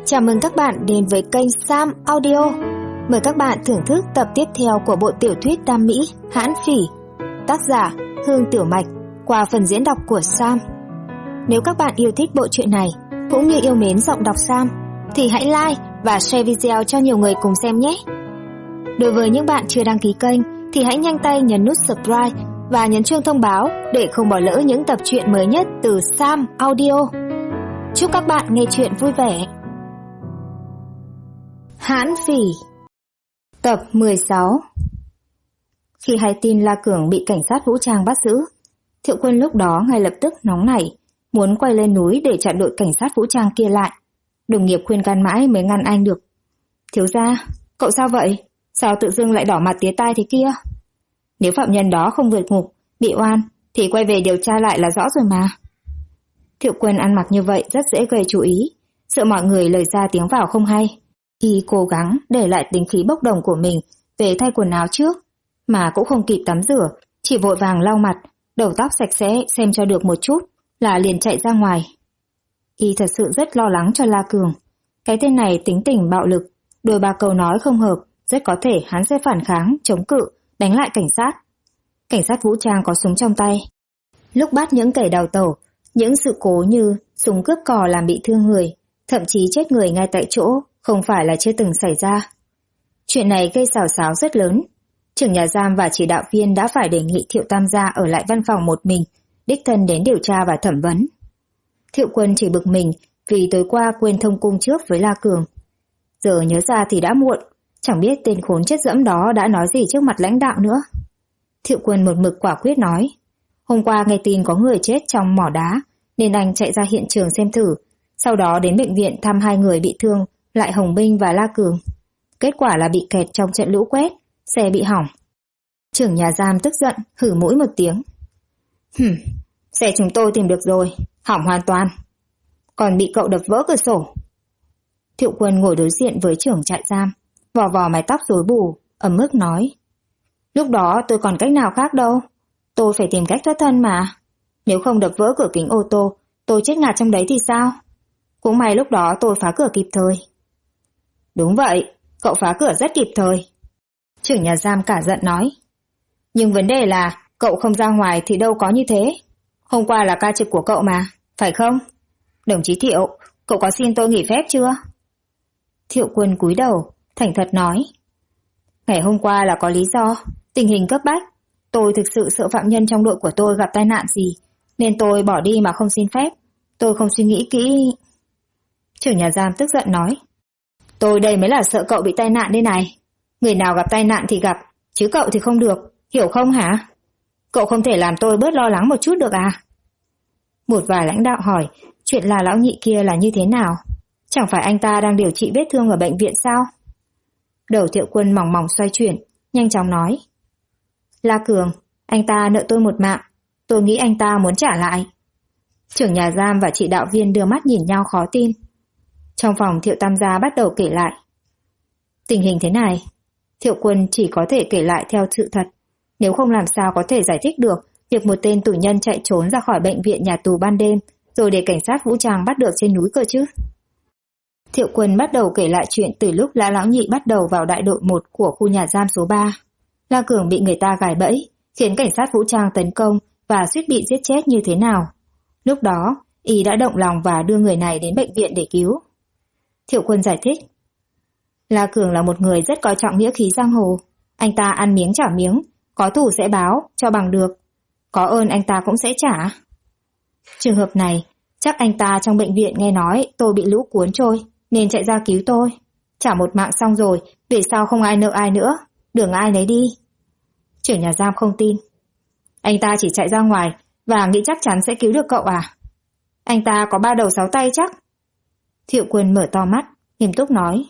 Chào mừng các bạn đến với kênh Sam Audio. Mời các bạn thưởng thức tập tiếp theo của bộ tiểu thuyết Tam Mỹ Hãn Phỉ, tác giả Hương Tiểu Mạch, qua phần diễn đọc của Sam. Nếu các bạn yêu thích bộ truyện này cũng như yêu mến giọng đọc Sam thì hãy like và share video cho nhiều người cùng xem nhé. Đối với những bạn chưa đăng ký kênh thì hãy nhanh tay nhấn nút subscribe và nhấn chuông thông báo để không bỏ lỡ những tập truyện mới nhất từ Sam Audio. Chúc các bạn nghe truyện vui vẻ. Hãn Phỉ, tập 16. Khi hay tin La Cường bị cảnh sát vũ trang bắt giữ, Thiệu Quân lúc đó ngay lập tức nóng nảy, muốn quay lên núi để chặn đội cảnh sát vũ trang kia lại. Đồng nghiệp khuyên can mãi mới ngăn anh được. Thiếu gia, cậu sao vậy? Sao tự dưng lại đỏ mặt tía tai thế kia? Nếu phạm nhân đó không vượt ngục, bị oan, thì quay về điều tra lại là rõ rồi mà. Thiệu Quân ăn mặc như vậy rất dễ gây chú ý, sợ mọi người lời ra tiếng vào không hay. Y cố gắng để lại tính khí bốc đồng của mình về thay quần áo trước, mà cũng không kịp tắm rửa, chỉ vội vàng lau mặt, đầu tóc sạch sẽ xem cho được một chút là liền chạy ra ngoài. Y thật sự rất lo lắng cho La Cường. Cái tên này tính tình bạo lực, đôi ba câu nói không hợp, rất có thể hắn sẽ phản kháng, chống cự, đánh lại cảnh sát. Cảnh sát vũ trang có súng trong tay. Lúc bắt những kẻ đào tẩu, những sự cố như súng cướp cò làm bị thương người, thậm chí chết người ngay tại chỗ, không phải là chưa từng xảy ra. Chuyện này gây xào xáo rất lớn. Trưởng nhà giam và chỉ đạo viên đã phải đề nghị Thiệu Tam gia ở lại văn phòng một mình, đích thân đến điều tra và thẩm vấn. Thiệu Quân chỉ bực mình vì tối qua quên thông cung trước với La Cường. Giờ nhớ ra thì đã muộn, chẳng biết tên khốn chất dẫm đó đã nói gì trước mặt lãnh đạo nữa. Thiệu Quân một mực quả quyết nói, hôm qua nghe tin có người chết trong mỏ đá, nên anh chạy ra hiện trường xem thử, sau đó đến bệnh viện thăm hai người bị thương, lại Hồng Binh và La Cường. Kết quả là bị kẹt trong trận lũ quét, xe bị hỏng. Trưởng nhà giam tức giận, hử mũi một tiếng. Xe chúng tôi tìm được rồi, hỏng hoàn toàn. Còn bị cậu đập vỡ cửa sổ. Thiệu Quân ngồi đối diện với trưởng trại giam, vò vò mái tóc rối bù, ấm ức nói. Lúc đó tôi còn cách nào khác đâu, tôi phải tìm cách thoát thân mà. Nếu không đập vỡ cửa kính ô tô, tôi chết ngạt trong đấy thì sao? Cũng may lúc đó tôi phá cửa kịp thời. Đúng vậy, cậu phá cửa rất kịp thời. Trưởng nhà giam cả giận nói. Nhưng vấn đề là cậu không ra ngoài thì đâu có như thế. Hôm qua là ca trực của cậu mà, phải không? Đồng chí Thiệu, cậu có xin tôi nghỉ phép chưa? Thiệu Quân cúi đầu, thành thật nói. Ngày hôm qua là có lý do, tình hình cấp bách. Tôi thực sự sợ phạm nhân trong đội của tôi gặp tai nạn gì, nên tôi bỏ đi mà không xin phép. Tôi không suy nghĩ kỹ. Trưởng nhà giam tức giận nói. Tôi đây mới là sợ cậu bị tai nạn đây này. Người nào gặp tai nạn thì gặp, chứ cậu thì không được, hiểu không hả? Cậu không thể làm tôi bớt lo lắng một chút được à? Một vài lãnh đạo hỏi, chuyện là lão nhị kia là như thế nào? Chẳng phải anh ta đang điều trị vết thương ở bệnh viện sao? Đầu Thiệu Quân mỏng mỏng xoay chuyển, nhanh chóng nói. La Cường, anh ta nợ tôi một mạng, tôi nghĩ anh ta muốn trả lại. Trưởng nhà giam và chỉ đạo viên đưa mắt nhìn nhau khó tin. Trong phòng Thiệu Tam gia bắt đầu kể lại. Tình hình thế này, Thiệu Quân chỉ có thể kể lại theo sự thật, nếu không làm sao có thể giải thích được việc một tên tù nhân chạy trốn ra khỏi bệnh viện nhà tù ban đêm rồi để cảnh sát vũ trang bắt được trên núi cơ chứ. Thiệu Quân bắt đầu kể lại chuyện từ lúc lão nhị bắt đầu vào đại đội 1 của khu nhà giam số 3. La Cường bị người ta gài bẫy, khiến cảnh sát vũ trang tấn công và suýt bị giết chết như thế nào. Lúc đó, y đã động lòng và đưa người này đến bệnh viện để cứu. Thiệu Quân giải thích. La Cường là một người rất coi trọng nghĩa khí giang hồ. Anh ta ăn miếng trả miếng, có thù sẽ báo, cho bằng được. Có ơn anh ta cũng sẽ trả. Trường hợp này, chắc anh ta trong bệnh viện nghe nói tôi bị lũ cuốn trôi, nên chạy ra cứu tôi. Trả một mạng xong rồi, về sau không ai nợ ai nữa, đường ai nấy đi. Trưởng nhà giam không tin. Anh ta chỉ chạy ra ngoài và nghĩ chắc chắn sẽ cứu được cậu à? Anh ta có 3 đầu 6 tay chắc. Thiệu Quân mở to mắt, nghiêm túc nói.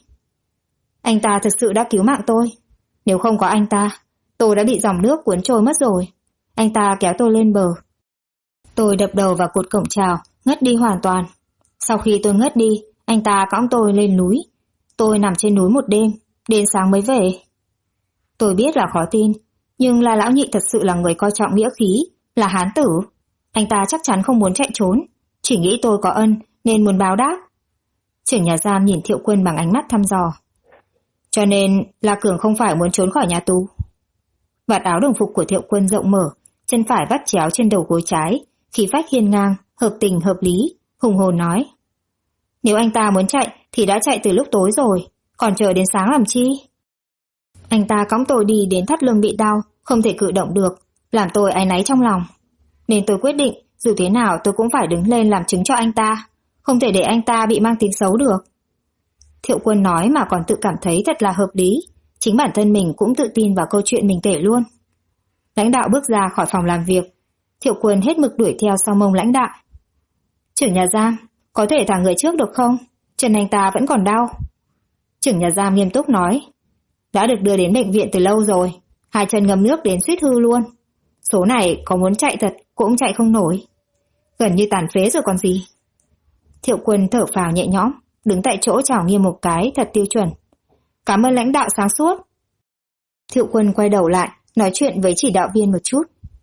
Anh ta thực sự đã cứu mạng tôi. Nếu không có anh ta, tôi đã bị dòng nước cuốn trôi mất rồi. Anh ta kéo tôi lên bờ. Tôi đập đầu vào cột cổng chào, ngất đi hoàn toàn. Sau khi tôi ngất đi, anh ta cõng tôi lên núi. Tôi nằm trên núi một đêm, đến sáng mới về. Tôi biết là khó tin, nhưng là lão nhị thật sự là người coi trọng nghĩa khí, là hán tử. Anh ta chắc chắn không muốn chạy trốn, chỉ nghĩ tôi có ân nên muốn báo đáp. Trưởng nhà giam nhìn Thiệu Quân bằng ánh mắt thăm dò. Cho nên La Cường không phải muốn trốn khỏi nhà tù. Vạt áo đồng phục của Thiệu Quân rộng mở, chân phải vắt chéo trên đầu gối trái, khí phách hiên ngang, hợp tình hợp lý, hùng hồn nói. Nếu anh ta muốn chạy thì đã chạy từ lúc tối rồi, còn chờ đến sáng làm chi? Anh ta cõng tôi đi đến thắt lưng bị đau, không thể cử động được, làm tôi áy náy trong lòng. Nên tôi quyết định, dù thế nào tôi cũng phải đứng lên làm chứng cho anh ta, không thể để anh ta bị mang tiếng xấu được. Thiệu Quân nói mà còn tự cảm thấy thật là hợp lý, chính bản thân mình cũng tự tin vào câu chuyện mình kể luôn. Lãnh đạo bước ra khỏi phòng làm việc, Thiệu Quân hết mực đuổi theo sau mông lãnh đạo. Trưởng nhà giam, có thể thả người trước được không? Chân anh ta vẫn còn đau. Trưởng nhà giam nghiêm túc nói. Đã được đưa đến bệnh viện từ lâu rồi, hai chân ngâm nước đến suýt hư luôn. Số này có muốn chạy thật cũng chạy không nổi. Gần như tàn phế rồi còn gì. Thiệu Quân thở phào nhẹ nhõm, đứng tại chỗ chào nghiêm một cái thật tiêu chuẩn. Cảm ơn lãnh đạo sáng suốt. Thiệu Quân quay đầu lại, nói chuyện với chỉ đạo viên một chút.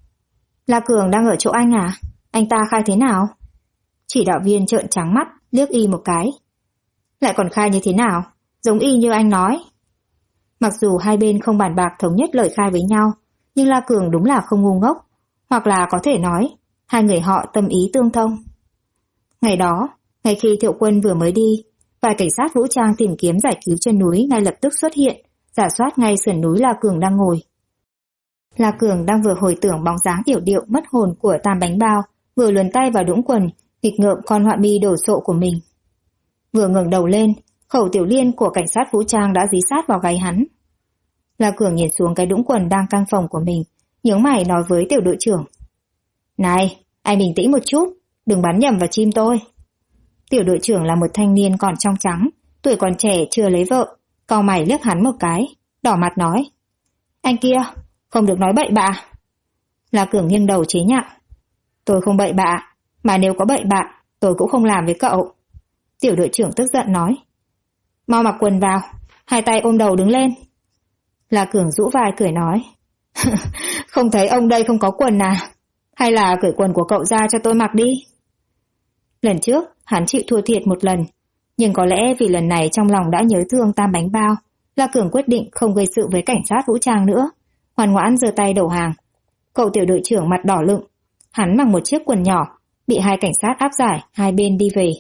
La Cường đang ở chỗ anh à? Anh ta khai thế nào? Chỉ đạo viên trợn trắng mắt, liếc y một cái. Lại còn khai như thế nào? Giống y như anh nói. Mặc dù hai bên không bàn bạc thống nhất lời khai với nhau, nhưng La Cường đúng là không ngu ngốc, hoặc là có thể nói, hai người họ tâm ý tương thông. Ngày đó, ngay khi Thiệu Quân vừa mới đi, vài cảnh sát vũ trang tìm kiếm giải cứu chân núi ngay lập tức xuất hiện, rà soát ngay sườn núi La Cường đang ngồi. La Cường đang vừa hồi tưởng bóng dáng yểu điệu mất hồn của Tam Bánh Bao, vừa luồn tay vào đũng quần, nghịch ngợm con họa mi đổ sộ của mình. Vừa ngẩng đầu lên, khẩu tiểu liên của cảnh sát vũ trang đã dí sát vào gáy hắn. La Cường nhìn xuống cái đũng quần đang căng phồng của mình, nhướng mày nói với tiểu đội trưởng. Này, anh bình tĩnh một chút, đừng bắn nhầm vào chim tôi. Tiểu đội trưởng là một thanh niên còn trong trắng, tuổi còn trẻ chưa lấy vợ, cau mày liếc hắn một cái, đỏ mặt nói. Anh kia, không được nói bậy bạ. La Cường nghiêng đầu chế nhạo. Tôi không bậy bạ, mà nếu có bậy bạ, tôi cũng không làm với cậu. Tiểu đội trưởng tức giận nói. Mau mặc quần vào, hai tay ôm đầu đứng lên. La Cường rũ vai cười nói. Không thấy ông đây không có quần à? Hay là cởi quần của cậu ra cho tôi mặc đi? Lần trước, hắn chịu thua thiệt một lần, nhưng có lẽ vì lần này trong lòng đã nhớ thương Tam Bánh Bao, La Cường quyết định không gây sự với cảnh sát vũ trang nữa, ngoan ngoãn giơ tay đầu hàng. Cậu tiểu đội trưởng mặt đỏ lựng, hắn mặc một chiếc quần nhỏ, bị hai cảnh sát áp giải, hai bên đi về.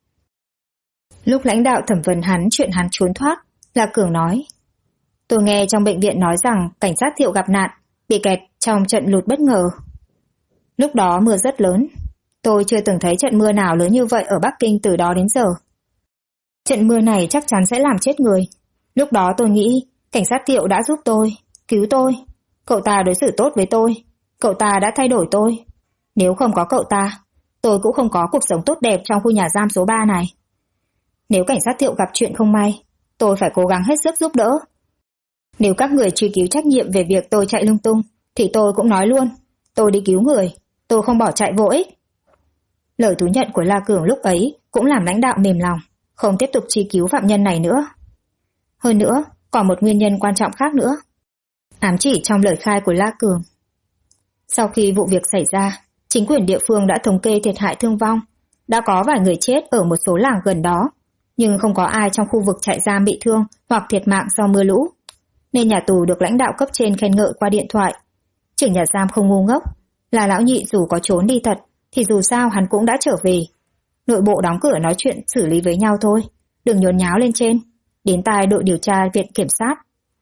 Lúc lãnh đạo thẩm vấn hắn chuyện hắn trốn thoát, La Cường nói. Tôi nghe trong bệnh viện nói rằng cảnh sát Thiệu gặp nạn, bị kẹt trong trận lụt bất ngờ. Lúc đó mưa rất lớn. Tôi chưa từng thấy trận mưa nào lớn như vậy ở Bắc Kinh từ đó đến giờ. Trận mưa này chắc chắn sẽ làm chết người. Lúc đó tôi nghĩ cảnh sát Thiệu đã giúp tôi, cứu tôi. Cậu ta đối xử tốt với tôi. Cậu ta đã thay đổi tôi. Nếu không có cậu ta, tôi cũng không có cuộc sống tốt đẹp trong khu nhà giam số 3 này. Nếu cảnh sát Thiệu gặp chuyện không may, tôi phải cố gắng hết sức giúp đỡ. Nếu các người truy cứu trách nhiệm về việc tôi chạy lung tung, thì tôi cũng nói luôn. Tôi đi cứu người, tôi không bỏ chạy vô ích. Lời thú nhận của La Cường lúc ấy cũng làm lãnh đạo mềm lòng, không tiếp tục truy cứu phạm nhân này nữa. Hơn nữa, còn một nguyên nhân quan trọng khác nữa. Ám chỉ trong lời khai của La Cường. Sau khi vụ việc xảy ra, chính quyền địa phương đã thống kê thiệt hại thương vong. Đã có vài người chết ở một số làng gần đó, nhưng không có ai trong khu vực trại giam bị thương hoặc thiệt mạng do mưa lũ. Nên nhà tù được lãnh đạo cấp trên khen ngợi qua điện thoại. Trưởng nhà giam không ngu ngốc, là lão nhị dù có trốn đi thật, thì dù sao hắn cũng đã trở về. Nội bộ đóng cửa nói chuyện xử lý với nhau thôi, đừng nhốn nháo lên trên, đến tai đội điều tra viện kiểm sát.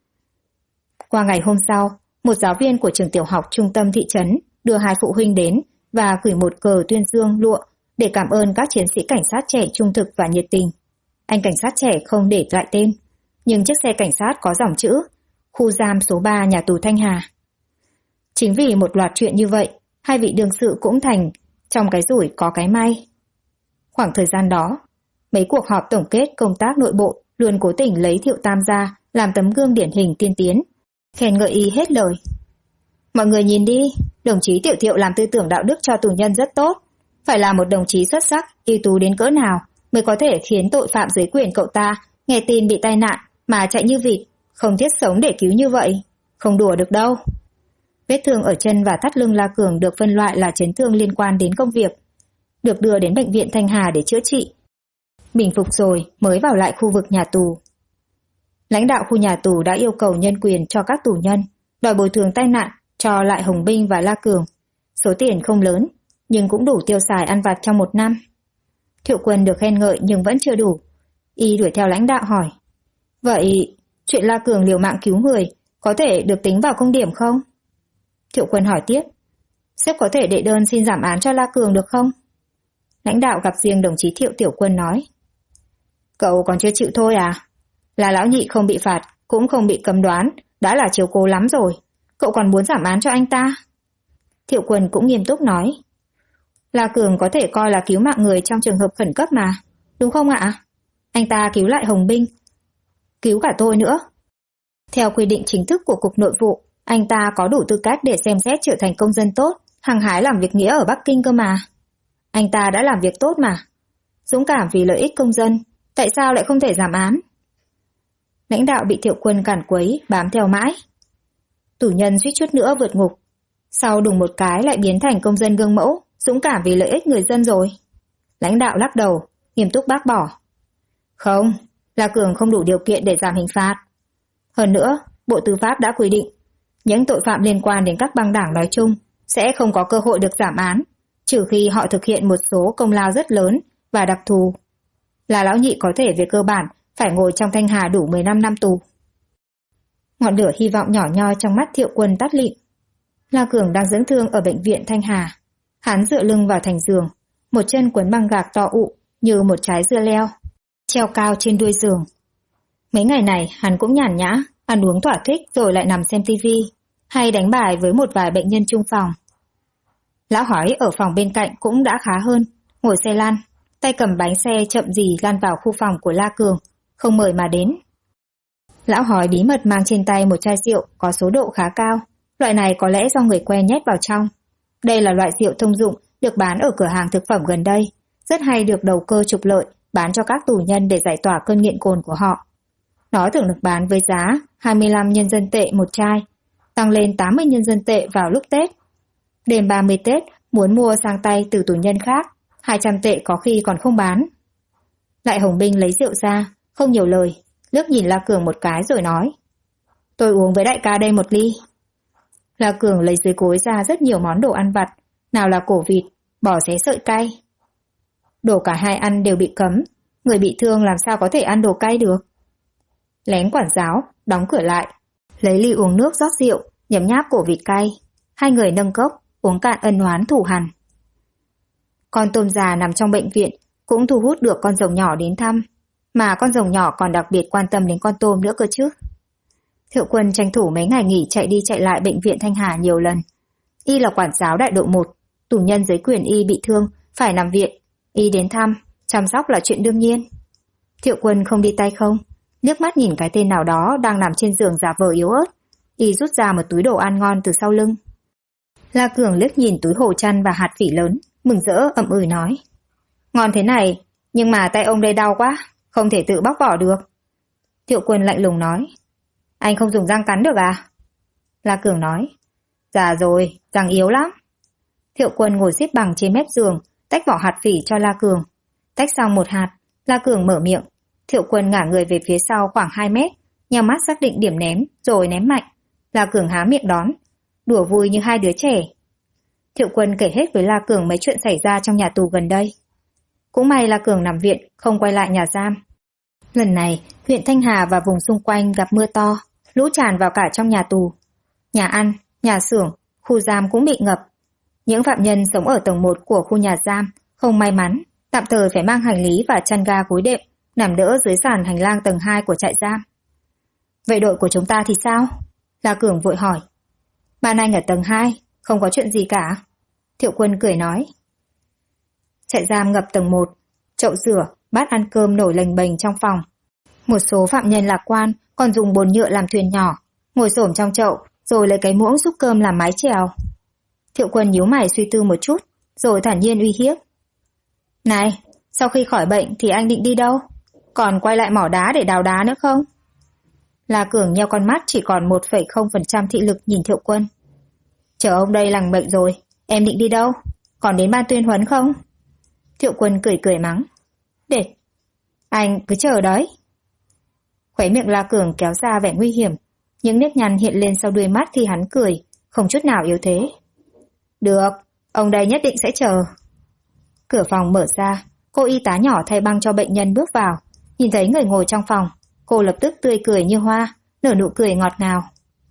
Qua ngày hôm sau, một giáo viên của trường tiểu học trung tâm thị trấn đưa hai phụ huynh đến và gửi một cờ tuyên dương lụa để cảm ơn các chiến sĩ cảnh sát trẻ trung thực và nhiệt tình. Anh cảnh sát trẻ không để lại tên, nhưng chiếc xe cảnh sát có dòng chữ khu giam số 3 nhà tù Thanh Hà. Chính vì một loạt chuyện như vậy, hai vị đương sự cũng thành trong cái rủi có cái may. Khoảng thời gian đó, mấy cuộc họp tổng kết công tác nội bộ luôn cố tình lấy Thiệu Tam ra làm tấm gương điển hình tiên tiến, khen ngợi y hết lời. Mọi người nhìn đi, đồng chí Tiểu Thiệu làm tư tưởng đạo đức cho tù nhân rất tốt. Phải là một đồng chí xuất sắc, ưu tú đến cỡ nào mới có thể khiến tội phạm dưới quyền cậu ta nghe tin bị tai nạn mà chạy như vịt, không thiết sống để cứu như vậy. Không đùa được đâu. Vết thương ở chân và thắt lưng La Cường được phân loại là chấn thương liên quan đến công việc, được đưa đến bệnh viện Thanh Hà để chữa trị. bình phục rồi mới vào lại khu vực nhà tù. Lãnh đạo khu nhà tù đã yêu cầu nhân quyền cho các tù nhân, đòi bồi thường tai nạn cho Lại Hồng Binh và La Cường. Số tiền không lớn, nhưng cũng đủ tiêu xài ăn vặt trong 1 năm. Thiệu Quân được khen ngợi nhưng vẫn chưa đủ. Y đuổi theo lãnh đạo hỏi, vậy chuyện La Cường liều mạng cứu người có thể được tính vào công điểm không? Thiệu Quân hỏi tiếp, sếp có thể đệ đơn xin giảm án cho La Cường được không? Lãnh đạo gặp riêng đồng chí Thiệu Tiểu Quân nói, cậu còn chưa chịu thôi à? Là lão nhị không bị phạt, cũng không bị cấm đoán, đã là chiếu cố lắm rồi. Cậu còn muốn giảm án cho anh ta? Thiệu Quân cũng nghiêm túc nói, La Cường có thể coi là cứu mạng người trong trường hợp khẩn cấp mà, đúng không ạ? Anh ta cứu Lại Hồng Binh, cứu cả tôi nữa. Theo quy định chính thức của Cục Nội vụ, anh ta có đủ tư cách để xem xét trở thành công dân tốt, hăng hái làm việc nghĩa ở Bắc Kinh cơ mà. Anh ta đã làm việc tốt mà. Dũng cảm vì lợi ích công dân, tại sao lại không thể giảm án? Lãnh đạo bị Thiệu Quân cản quấy, bám theo mãi. Tù nhân suýt chút nữa vượt ngục. Sau đùng một cái lại biến thành công dân gương mẫu, dũng cảm vì lợi ích người dân rồi. Lãnh đạo lắc đầu, nghiêm túc bác bỏ. Không, La Cường không đủ điều kiện để giảm hình phạt. Hơn nữa, Bộ Tư pháp đã quy định, những tội phạm liên quan đến các băng đảng nói chung sẽ không có cơ hội được giảm án, trừ khi họ thực hiện một số công lao rất lớn và đặc thù. Là lão nhị có thể về cơ bản phải ngồi trong Thanh Hà đủ 15 năm tù. Ngọn lửa hy vọng nhỏ nhoi trong mắt Thiệu Quân tắt lịm. La Cường đang dưỡng thương ở bệnh viện Thanh Hà. Hắn dựa lưng vào thành giường, một chân quấn băng gạc to ụ như một trái dưa leo, treo cao trên đuôi giường. Mấy ngày này hắn cũng nhàn nhã, ăn uống thỏa thích rồi lại nằm xem tivi, hay đánh bài với một vài bệnh nhân chung phòng. Lão Hói ở phòng bên cạnh cũng đã khá hơn, ngồi xe lăn, tay cầm bánh xe chậm rì lăn vào khu phòng của La Cường, không mời mà đến. Lão Hói bí mật mang trên tay một chai rượu có số độ khá cao, loại này có lẽ do người quen nhét vào trong. Đây là loại rượu thông dụng được bán ở cửa hàng thực phẩm gần đây, rất hay được đầu cơ trục lợi, bán cho các tù nhân để giải tỏa cơn nghiện cồn của họ. Nó thường được bán với giá 25 nhân dân tệ một chai, tăng lên 80 nhân dân tệ vào lúc Tết. Đêm 30 Tết, muốn mua sang tay từ tù nhân khác, 200 tệ có khi còn không bán. Lại Hồng Binh lấy rượu ra, không nhiều lời, liếc nhìn La Cường một cái rồi nói, tôi uống với đại ca đây một ly. La Cường lấy dưới cối ra rất nhiều món đồ ăn vặt, nào là cổ vịt, bò xé sợi cay. Đồ cả hai ăn đều bị cấm, người bị thương làm sao có thể ăn đồ cay được. Lén quản giáo, đóng cửa lại, lấy ly uống nước rót rượu, nhấm nháp cổ vịt cay. Hai người nâng cốc, uống cạn ân oán thù hằn. Con tôm già nằm trong bệnh viện cũng thu hút được con rồng nhỏ đến thăm, mà con rồng nhỏ còn đặc biệt quan tâm đến con tôm nữa cơ chứ. Thiệu Quân tranh thủ mấy ngày nghỉ chạy đi chạy lại bệnh viện Thanh Hà nhiều lần. Y là quản giáo đại đội 1, tù nhân dưới quyền y bị thương, phải nằm viện. Y đến thăm, chăm sóc là chuyện đương nhiên. Thiệu Quân không đi tay không, liếc mắt nhìn cái tên nào đó đang nằm trên giường giả vờ yếu ớt. Y rút ra một túi đồ ăn ngon từ sau lưng. La Cường liếc nhìn túi hồ chăn và hạt phỉ lớn, mừng rỡ ậm ừ nói, ngon thế này, nhưng mà tay ông đây đau quá, không thể tự bóc vỏ được. Thiệu Quân lạnh lùng nói, anh không dùng răng cắn được à? La Cường nói, già rồi, răng yếu lắm. Thiệu Quân ngồi xếp bằng trên mép giường, tách vỏ hạt phỉ cho La Cường. Tách xong một hạt, La Cường mở miệng. Thiệu Quân ngả người về phía sau khoảng 2 mét, nhắm mắt xác định điểm ném, rồi ném mạnh. La Cường há miệng đón, đùa vui như hai đứa trẻ. Thiệu Quân kể hết với La Cường mấy chuyện xảy ra trong nhà tù gần đây. Cũng may La Cường nằm viện, không quay lại nhà giam. Lần này, huyện Thanh Hà và vùng xung quanh gặp mưa to, lũ tràn vào cả trong nhà tù. Nhà ăn, nhà xưởng, khu giam cũng bị ngập. Những phạm nhân sống ở tầng 1 của khu nhà giam không may mắn, tạm thời phải mang hành lý và chăn ga gối đệm, nằm đỡ dưới sàn hành lang tầng 2 của trại giam. Vậy đội của chúng ta thì sao? La Cường vội hỏi. Bạn anh ở tầng 2, không có chuyện gì cả. Thiệu Quân cười nói. Trại giam ngập tầng 1, chậu rửa, bát ăn cơm nổi lềnh bềnh trong phòng. Một số phạm nhân lạc quan còn dùng bồn nhựa làm thuyền nhỏ, ngồi xổm trong chậu, rồi lấy cái muỗng xúc cơm làm mái chèo. Thiệu Quân nhíu mày suy tư một chút, rồi thản nhiên uy hiếp. Này, sau khi khỏi bệnh thì anh định đi đâu? Còn quay lại mỏ đá để đào đá nữa không? La Cường nheo con mắt chỉ còn 1,0% thị lực nhìn Thiệu Quân. Chờ ông đây lành bệnh rồi, em định đi đâu? Còn đến ban tuyên huấn không? Thiệu Quân cười cười mắng. Anh cứ chờ đấy. Khóe miệng La Cường kéo ra vẻ nguy hiểm, những nếp nhăn hiện lên sau đuôi mắt khi hắn cười, không chút nào yếu thế. Được, ông đây nhất định sẽ chờ. Cửa phòng mở ra, cô y tá nhỏ thay băng cho bệnh nhân bước vào, nhìn thấy người ngồi trong phòng, cô lập tức tươi cười như hoa, nở nụ cười ngọt ngào.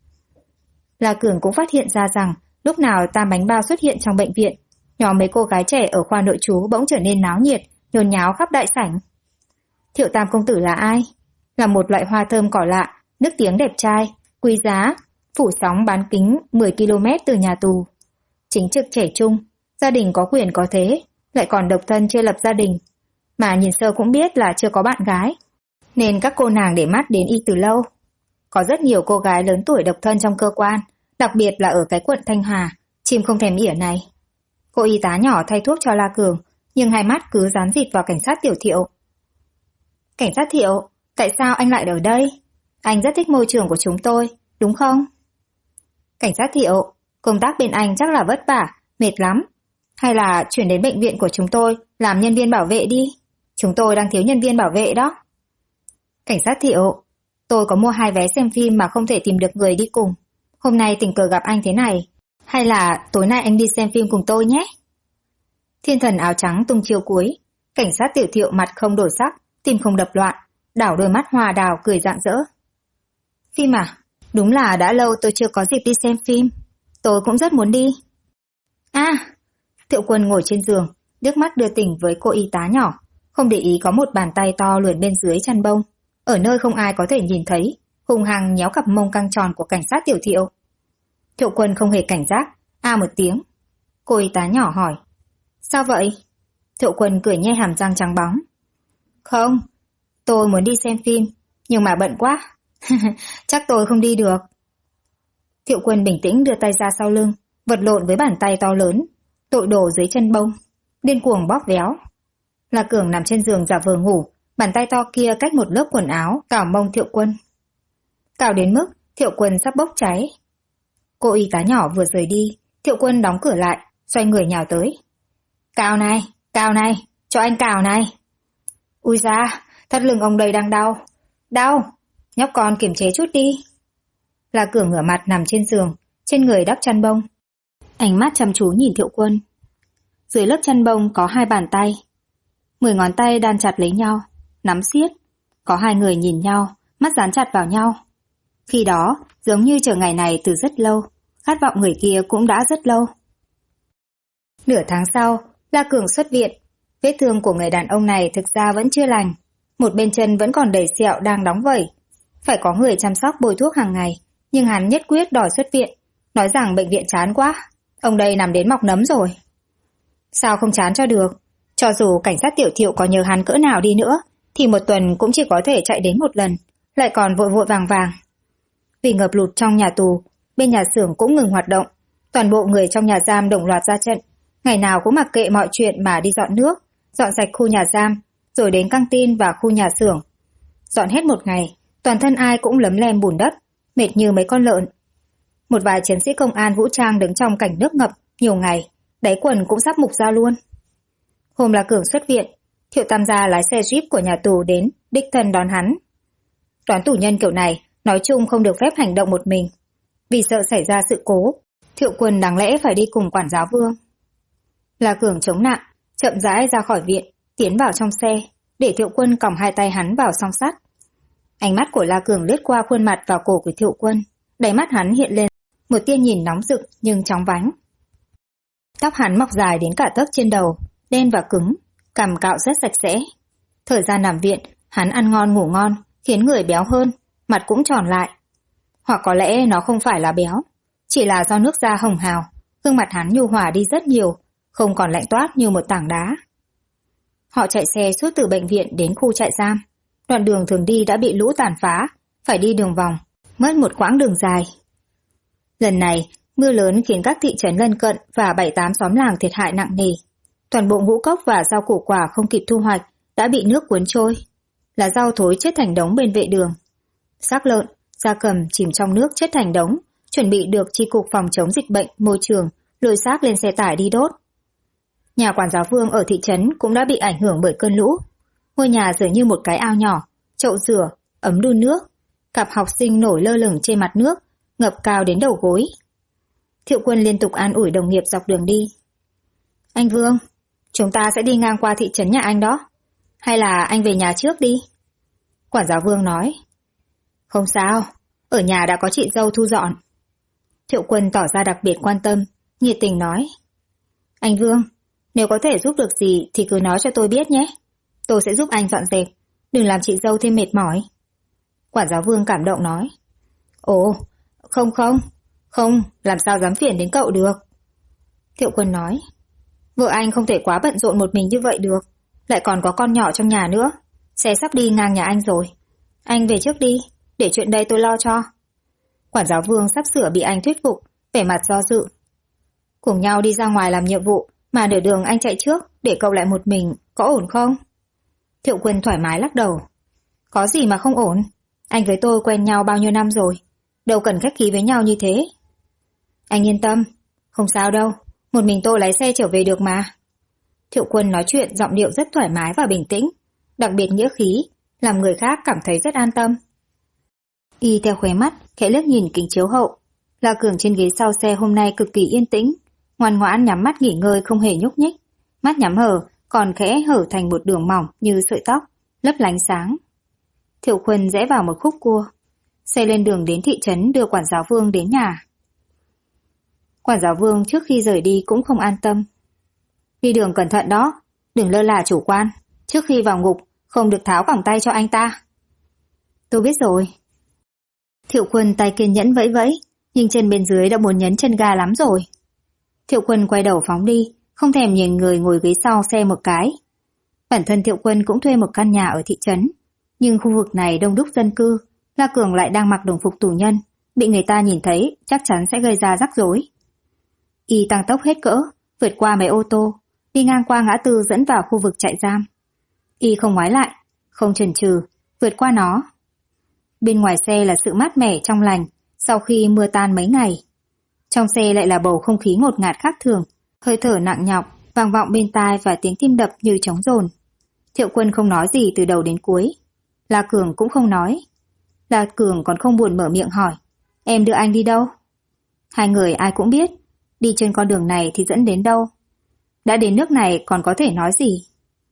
La Cường cũng phát hiện ra rằng lúc nào Tam Bánh Bao xuất hiện trong bệnh viện, nhóm mấy cô gái trẻ ở khoa nội trú bỗng trở nên náo nhiệt, nhốn nháo khắp đại sảnh. Thiệu Tam công tử là ai? Là một loại hoa thơm cỏ lạ, nức tiếng đẹp trai, quý giá, phủ sóng bán kính 10 km từ nhà tù. Chính trực trẻ trung, gia đình có quyền có thế, lại còn độc thân chưa lập gia đình. Mà nhìn sơ cũng biết là chưa có bạn gái, nên các cô nàng để mắt đến y từ lâu. Có rất nhiều cô gái lớn tuổi độc thân trong cơ quan, đặc biệt là ở cái quận Thanh Hà, chim không thèm ỉa này. Cô y tá nhỏ thay thuốc cho La Cường, nhưng hai mắt cứ dán dịt vào cảnh sát Tiểu Thiệu. Cảnh sát Thiệu, tại sao anh lại ở đây? Anh rất thích môi trường của chúng tôi, đúng không? Cảnh sát Thiệu, công tác bên anh chắc là vất vả, mệt lắm. Hay là chuyển đến bệnh viện của chúng tôi làm nhân viên bảo vệ đi. Chúng tôi đang thiếu nhân viên bảo vệ đó. Cảnh sát Thiệu, tôi có mua 2 vé xem phim mà không thể tìm được người đi cùng. Hôm nay tình cờ gặp anh thế này. Hay là tối nay anh đi xem phim cùng tôi nhé? Thiên thần áo trắng tung chiêu cuối. Cảnh sát Tiểu Thiệu mặt không đổi sắc, tim không đập loạn, đảo đôi mắt hoa đào cười rạng rỡ. Phim à? Đúng là đã lâu tôi chưa có dịp đi xem phim. Tôi cũng rất muốn đi. À! Thiệu Quân ngồi trên giường, nước mắt đưa tình với cô y tá nhỏ, không để ý có một bàn tay to luồn bên dưới chăn bông, ở nơi không ai có thể nhìn thấy, hùng hăng nhéo cặp mông căng tròn của cảnh sát Tiểu Thiệu. Thiệu Quân không hề cảnh giác, một tiếng. Cô y tá nhỏ hỏi, sao vậy? Thiệu Quân cười nhe hàm răng trắng bóng. Không, tôi muốn đi xem phim, nhưng mà bận quá. Chắc tôi không đi được. Thiệu Quân bình tĩnh đưa tay ra sau lưng, vật lộn với bàn tay to lớn, tội đồ dưới chân bông, điên cuồng bóp véo. La Cường nằm trên giường giả vờ ngủ, bàn tay to kia cách một lớp quần áo cào mông Thiệu Quân. Cào đến mức Thiệu Quân sắp bốc cháy. Cô y tá nhỏ vừa rời đi, Thiệu Quân đóng cửa lại, xoay người nhào tới. Cào này, cho anh cào này. Ui da, thắt lưng ông đây đang đau. Đau, nhóc con kiềm chế chút đi. La Cường ngửa mặt nằm trên giường, trên người đắp chăn bông. Ánh mắt chăm chú nhìn Thiệu Quân. Dưới lớp chăn bông có 2 bàn tay. 10 ngón tay đan chặt lấy nhau, nắm siết. Có 2 người nhìn nhau, mắt dán chặt vào nhau. Khi đó, giống như chờ ngày này từ rất lâu, khát vọng người kia cũng đã rất lâu. Nửa tháng sau, La Cường xuất viện. Vết thương của người đàn ông này thực ra vẫn chưa lành. Một bên chân vẫn còn đầy sẹo đang đóng vẩy. Phải có người chăm sóc bôi thuốc hàng ngày, nhưng hắn nhất quyết đòi xuất viện, nói rằng bệnh viện chán quá. Ông đây nằm đến mọc nấm rồi. Sao không chán cho được? Cho dù cảnh sát Tiểu Thiệu có nhờ hắn cỡ nào đi nữa, thì một tuần cũng chỉ có thể chạy đến một lần, lại còn vội vội vàng vàng. Vì ngập lụt trong nhà tù, bên nhà xưởng cũng ngừng hoạt động. Toàn bộ người trong nhà giam đồng loạt ra trận, ngày nào cũng mặc kệ mọi chuyện mà đi dọn nước, dọn sạch khu nhà giam, rồi đến căng tin và khu nhà xưởng. Dọn hết một ngày, toàn thân ai cũng lấm lem bùn đất, mệt như mấy con lợn. Một vài chiến sĩ công an vũ trang đứng trong cảnh nước ngập nhiều ngày, đáy quần cũng sắp mục ra luôn. Hôm La Cường xuất viện, Thiệu Tam gia lái xe Jeep của nhà tù đến, đích thân đón hắn. Toán tù nhân kiểu này, nói chung không được phép hành động một mình. Vì sợ xảy ra sự cố, Thiệu Quân đáng lẽ phải đi cùng quản giáo Vương. La Cường chống nặng, chậm rãi ra khỏi viện, tiến vào trong xe, để Thiệu Quân còng 2 tay hắn vào song sắt. Ánh mắt của La Cường lướt qua khuôn mặt vào cổ của Thiệu Quân, đáy mắt hắn hiện lên một tia nhìn nóng rực nhưng chóng vánh. Tóc hắn mọc dài đến cả tấc trên đầu, đen và cứng, cằm cạo rất sạch sẽ. Thời gian nằm viện, hắn ăn ngon ngủ ngon, khiến người béo hơn, mặt cũng tròn lại. Hoặc có lẽ nó không phải là béo, chỉ là do nước da hồng hào, gương mặt hắn nhu hòa đi rất nhiều, không còn lạnh toát như một tảng đá. Họ chạy xe suốt từ bệnh viện đến khu trại giam. Đoạn đường thường đi đã bị lũ tàn phá, phải đi đường vòng, mất một quãng đường dài. Lần này, mưa lớn khiến các thị trấn lân cận và 7-8 xóm làng thiệt hại nặng nề. Toàn bộ ngũ cốc và rau củ quả không kịp thu hoạch đã bị nước cuốn trôi. Lá rau thối chết thành đống bên vệ đường. Xác lợn, gia cầm chìm trong nước chết thành đống, chuẩn bị được chi cục phòng chống dịch bệnh môi trường lôi xác lên xe tải đi đốt. Nhà quản giáo Vương ở thị trấn cũng đã bị ảnh hưởng bởi cơn lũ. Ngôi nhà dường như một cái ao nhỏ, chậu rửa, ấm đun nước. Cặp học sinh nổi lơ lửng trên mặt nước, ngập cao đến đầu gối. Thiệu Quân liên tục an ủi đồng nghiệp dọc đường đi. Anh Vương, chúng ta sẽ đi ngang qua thị trấn nhà anh đó. Hay là anh về nhà trước đi? Quản giáo Vương nói. Không sao, ở nhà đã có chị dâu thu dọn. Thiệu Quân tỏ ra đặc biệt quan tâm, nhiệt tình nói. Anh Vương, nếu có thể giúp được gì thì cứ nói cho tôi biết nhé. Tôi sẽ giúp anh dọn dẹp, đừng làm chị dâu thêm mệt mỏi. Quản giáo Vương cảm động nói. Ồ, không, làm sao dám phiền đến cậu được. Thiệu Quân nói. Vợ anh không thể quá bận rộn một mình như vậy được, lại còn có con nhỏ trong nhà nữa. Xe sắp đi ngang nhà anh rồi. Anh về trước đi, để chuyện đây tôi lo cho. Quản giáo Vương sắp sửa bị anh thuyết phục, vẻ mặt do dự. Cùng nhau đi ra ngoài làm nhiệm vụ, mà nửa đường anh chạy trước, để cậu lại một mình, có ổn không? Thiệu Quân thoải mái lắc đầu. Có gì mà không ổn, anh với tôi quen nhau bao nhiêu năm rồi, đâu cần khách khí với nhau như thế. Anh yên tâm, không sao đâu, một mình tôi lái xe trở về được mà. Thiệu Quân nói chuyện giọng điệu rất thoải mái và bình tĩnh, đặc biệt nghĩa khí, làm người khác cảm thấy rất an tâm. Y theo khóe mắt, khẽ liếc nhìn kính chiếu hậu. La Cường trên ghế sau xe hôm nay cực kỳ yên tĩnh, ngoan ngoãn nhắm mắt nghỉ ngơi không hề nhúc nhích, mắt nhắm hờ, còn khẽ hở thành một đường mỏng như sợi tóc, lấp lánh sáng. Thiệu Quân rẽ vào một khúc cua, xe lên đường đến thị trấn đưa quản giáo Vương đến nhà. Quản giáo Vương trước khi rời đi cũng không an tâm. Đi đường cẩn thận đó, đừng lơ là chủ quan, trước khi vào ngục không được tháo còng tay cho anh ta. Tôi biết rồi. Thiệu Quân tay kiên nhẫn vẫy vẫy, nhưng chân bên dưới đã muốn nhấn chân ga lắm rồi. Thiệu Quân quay đầu phóng đi, không thèm nhìn người ngồi ghế sau xe một cái. Bản thân Thiệu Quân cũng thuê một căn nhà ở thị trấn, nhưng khu vực này đông đúc dân cư, La Cường lại đang mặc đồng phục tù nhân, bị người ta nhìn thấy chắc chắn sẽ gây ra rắc rối. Y tăng tốc hết cỡ, vượt qua mấy ô tô, đi ngang qua ngã tư dẫn vào khu vực trại giam. Y không ngoái lại, không chần chừ, vượt qua nó. Bên ngoài xe là sự mát mẻ trong lành sau khi mưa tan mấy ngày. Trong xe lại là bầu không khí ngột ngạt khác thường, hơi thở nặng nhọc, vang vọng bên tai và tiếng tim đập như trống dồn. Thiệu Quân không nói gì từ đầu đến cuối. La Cường cũng không nói. La Cường còn không buồn mở miệng hỏi, em đưa anh đi đâu? Hai người ai cũng biết, đi trên con đường này thì dẫn đến đâu. Đã đến nước này còn có thể nói gì?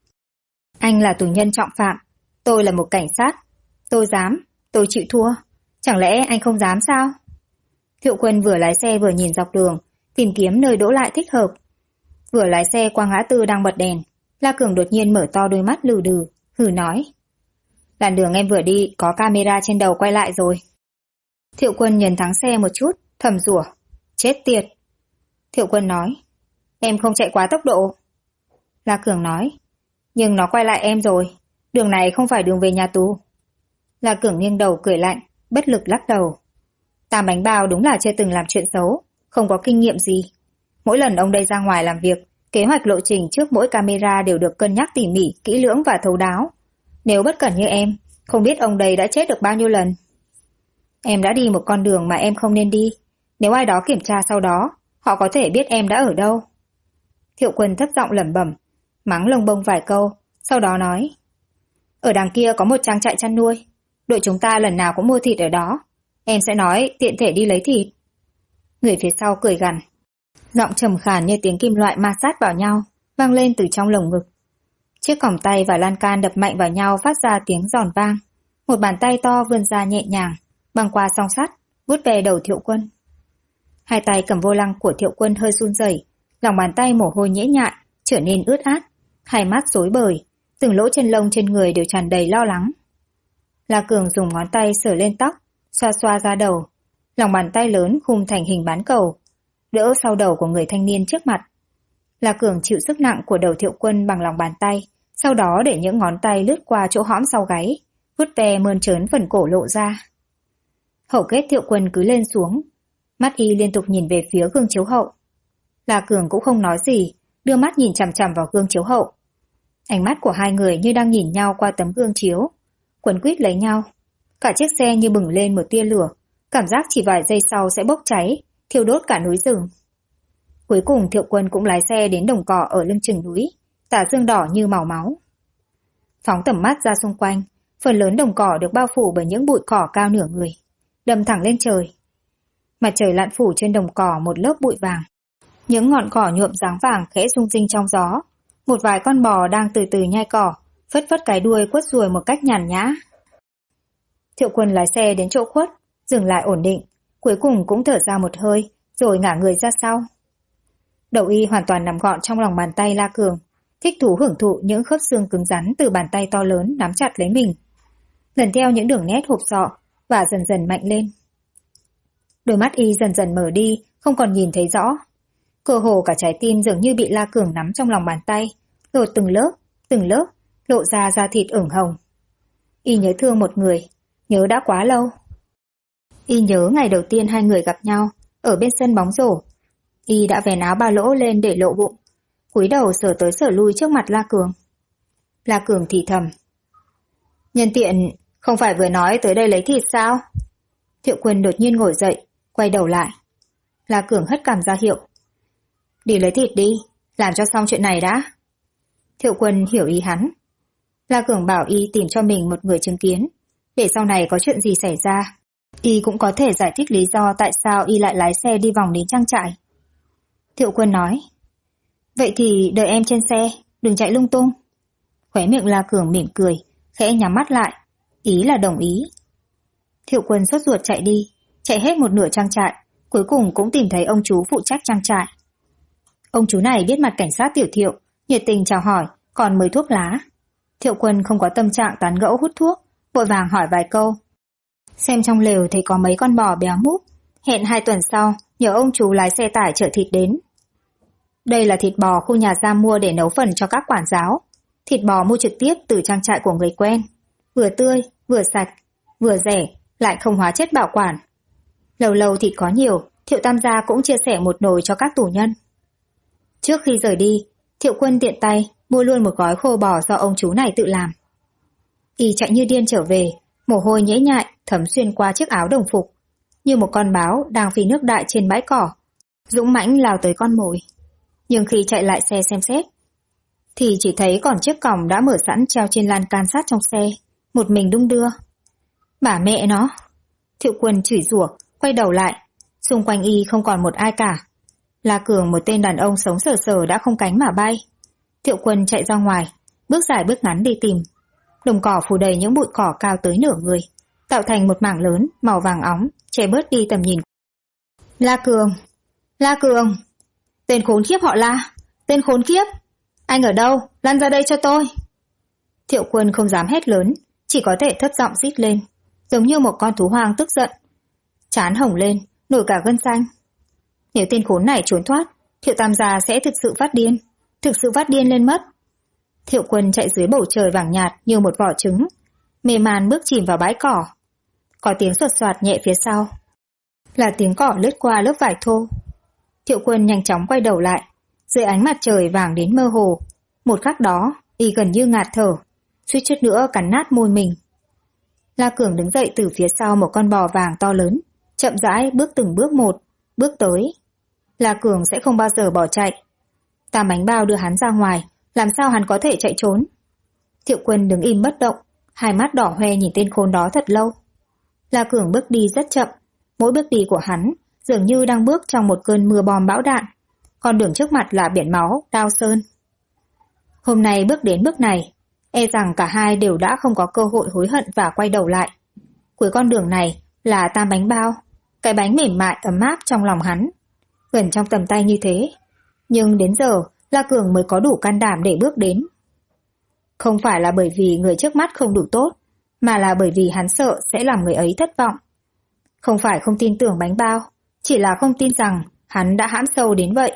Anh là tù nhân trọng phạm, tôi là một cảnh sát. Tôi dám, tôi chịu thua. Chẳng lẽ anh không dám sao? Thiệu Quân vừa lái xe vừa nhìn dọc đường, tìm kiếm nơi đỗ lại thích hợp. Vừa lái xe qua ngã tư đang bật đèn, La Cường đột nhiên mở to đôi mắt lừ đừ, hừ nói. Làn đường em vừa đi có camera trên đầu quay lại rồi. Thiệu Quân nhấn thắng xe một chút, thầm rủa. Chết tiệt. Thiệu Quân nói. Em không chạy quá tốc độ. La Cường nói. Nhưng nó quay lại em rồi. Đường này không phải đường về nhà tù. La Cường nghiêng đầu cười lạnh, bất lực lắc đầu. Tam bánh bao đúng là chưa từng làm chuyện xấu, không có kinh nghiệm gì. Mỗi lần ông đây ra ngoài làm việc, kế hoạch lộ trình trước mỗi camera đều được cân nhắc tỉ mỉ, kỹ lưỡng và thấu đáo. Nếu bất cẩn như em, không biết ông đây đã chết được bao nhiêu lần. Em đã đi một con đường mà em không nên đi. Nếu ai đó kiểm tra sau đó, họ có thể biết em đã ở đâu. Thiệu Quân thấp giọng lẩm bẩm, mắng lông bông vài câu, sau đó nói. Ở đằng kia có một trang trại chăn nuôi. Đội chúng ta lần nào cũng mua thịt ở đó. Em sẽ nói tiện thể đi lấy thịt. Người phía sau cười gằn. Giọng trầm khàn như tiếng kim loại ma sát vào nhau, vang lên từ trong lồng ngực. Chiếc còng tay và lan can đập mạnh vào nhau phát ra tiếng giòn vang. Một bàn tay to vươn ra nhẹ nhàng, băng qua song sắt, vuốt về đầu Thiệu Quân. Hai tay cầm vô lăng của Thiệu Quân hơi run rẩy, lòng bàn tay mồ hôi nhễ nhại, trở nên ướt át, hai mắt rối bời, từng lỗ chân lông trên người đều tràn đầy lo lắng. La Cường dùng ngón tay sờ lên tóc, xoa xoa ra đầu, lòng bàn tay lớn khum thành hình bán cầu, đỡ sau đầu của người thanh niên trước mặt. La Cường chịu sức nặng của đầu Thiệu Quân bằng lòng bàn tay, sau đó để những ngón tay lướt qua chỗ hõm sau gáy, vuốt ve mơn trớn phần cổ lộ ra. Hầu kết Thiệu Quân cứ lên xuống, mắt y liên tục nhìn về phía gương chiếu hậu. La Cường cũng không nói gì, đưa mắt nhìn chằm chằm vào gương chiếu hậu. Ánh mắt của hai người như đang nhìn nhau qua tấm gương chiếu, quấn quýt lấy nhau. Cả chiếc xe như bừng lên một tia lửa, cảm giác chỉ vài giây sau sẽ bốc cháy, thiêu đốt cả núi rừng. Cuối cùng Thiệu Quân cũng lái xe đến đồng cỏ ở lưng chừng núi, tà dương đỏ như màu máu. Phóng tầm mắt ra xung quanh, phần lớn đồng cỏ được bao phủ bởi những bụi cỏ cao nửa người, đâm thẳng lên trời. Mặt trời lặn phủ trên đồng cỏ một lớp bụi vàng. Những ngọn cỏ nhuộm dáng vàng khẽ rung rinh trong gió. Một vài con bò đang từ từ nhai cỏ, phất phất cái đuôi quất ruồi một cách nhàn nhã. Thiệu Quân lái xe đến chỗ khuất, dừng lại ổn định, cuối cùng cũng thở ra một hơi, rồi ngả người ra sau. Đầu y hoàn toàn nằm gọn trong lòng bàn tay La Cường, thích thú hưởng thụ những khớp xương cứng rắn từ bàn tay to lớn nắm chặt lấy mình, lần theo những đường nét hộp sọ và dần dần mạnh lên. Đôi mắt y dần dần mở đi, không còn nhìn thấy rõ. Cơ hồ cả trái tim dường như bị La Cường nắm trong lòng bàn tay, lột từng lớp, lộ ra da thịt ửng hồng. Y nhớ thương một người, nhớ đã quá lâu. Y nhớ ngày đầu tiên hai người gặp nhau, ở bên sân bóng rổ. Y đã vén áo ba lỗ lên để lộ bụng, cúi đầu sờ tới sờ lui trước mặt La Cường. La Cường thì thầm: "Nhân tiện, không phải vừa nói tới đây lấy thịt sao?" Thiệu Quân đột nhiên ngồi dậy, quay đầu lại. La Cường hất cằm ra hiệu: "Đi lấy thịt đi, làm cho xong chuyện này đã." Thiệu Quân hiểu ý hắn. La Cường bảo y tìm cho mình một người chứng kiến, để sau này có chuyện gì xảy ra, y cũng có thể giải thích lý do tại sao y lại lái xe đi vòng đến trang trại. Thiệu Quân nói: "Vậy thì đợi em trên xe, đừng chạy lung tung." Khóe miệng La Cường mỉm cười, khẽ nhắm mắt lại, ý là đồng ý. Thiệu Quân sốt ruột chạy đi, chạy hết một nửa trang trại, cuối cùng cũng tìm thấy ông chú phụ trách trang trại. Ông chú này biết mặt cảnh sát Tiểu Thiệu, nhiệt tình chào hỏi, còn mời thuốc lá. Thiệu Quân không có tâm trạng tán gẫu hút thuốc, vội vàng hỏi vài câu. Xem trong lều thấy có mấy con bò béo múp, hẹn 2 tuần sau nhờ ông chú lái xe tải chở thịt đến. Đây là thịt bò khu nhà giam mua để nấu phần cho các quản giáo. Thịt bò mua trực tiếp từ trang trại của người quen, vừa tươi, vừa sạch, vừa rẻ, lại không hóa chất bảo quản. Lâu lâu thịt có nhiều, Thiệu Tam gia cũng chia sẻ một nồi cho các tù nhân. Trước khi rời đi, Thiệu Quân tiện tay mua luôn một gói khô bò do ông chú này tự làm. Y chạy như điên trở về, mồ hôi nhễ nhại thấm xuyên qua chiếc áo đồng phục, như một con báo đang phi nước đại trên bãi cỏ, dũng mãnh lao tới con mồi. Nhưng khi chạy lại xe xem xét, thì chỉ thấy còn chiếc còng đã mở sẵn treo trên lan can sát trong xe, một mình đung đưa. Bà mẹ nó! Thiệu Quân chửi rủa, quay đầu lại, xung quanh y không còn một ai cả. La Cường, một tên đàn ông sống sờ sờ đã không cánh mà bay. Thiệu Quân chạy ra ngoài, bước dài bước ngắn đi tìm. Đồng cỏ phủ đầy những bụi cỏ cao tới nửa người, tạo thành một mảng lớn màu vàng óng, che bớt đi tầm nhìn. La Cường! La Cường! Tên khốn kiếp họ La! Tên khốn kiếp! Anh ở đâu? Lăn ra đây cho tôi! Thiệu Quân không dám hét lớn, chỉ có thể thấp giọng rít lên, giống như một con thú hoang tức giận. Trán hồng lên, nổi cả gân xanh. Nếu tên khốn này trốn thoát, Thiệu Tam gia sẽ thực sự phát điên lên mất. Thiệu Quân chạy dưới bầu trời vàng nhạt như một vỏ trứng, mê man bước chìm vào bãi cỏ. Có tiếng xoạt xoạt nhẹ phía sau, là tiếng cỏ lướt qua lớp vải thô. Thiệu Quân nhanh chóng quay đầu lại, dưới ánh mặt trời vàng đến mơ hồ. Một khắc đó, y gần như ngạt thở, suýt chút nữa cắn nát môi mình. La Cường đứng dậy từ phía sau một con bò vàng to lớn, chậm rãi bước từng bước một, bước tới. La Cường sẽ không bao giờ bỏ chạy. Tam bánh bao đưa hắn ra ngoài, làm sao hắn có thể chạy trốn? Thiệu Quân đứng im bất động, hai mắt đỏ hoe nhìn tên khốn đó thật lâu. La Cường bước đi rất chậm, mỗi bước đi của hắn dường như đang bước trong một cơn mưa bom bão đạn. Con đường trước mặt là biển máu, đao sơn. Hôm nay bước đến bước này, e rằng cả hai đều đã không có cơ hội hối hận và quay đầu lại. Cuối con đường này là tam bánh bao, cái bánh mềm mại ấm áp trong lòng hắn, gần trong tầm tay như thế. Nhưng đến giờ, La Cường mới có đủ can đảm để bước đến. Không phải là bởi vì người trước mắt không đủ tốt, mà là bởi vì hắn sợ sẽ làm người ấy thất vọng. Không phải không tin tưởng bánh bao, chỉ là không tin rằng hắn đã hãm sâu đến vậy.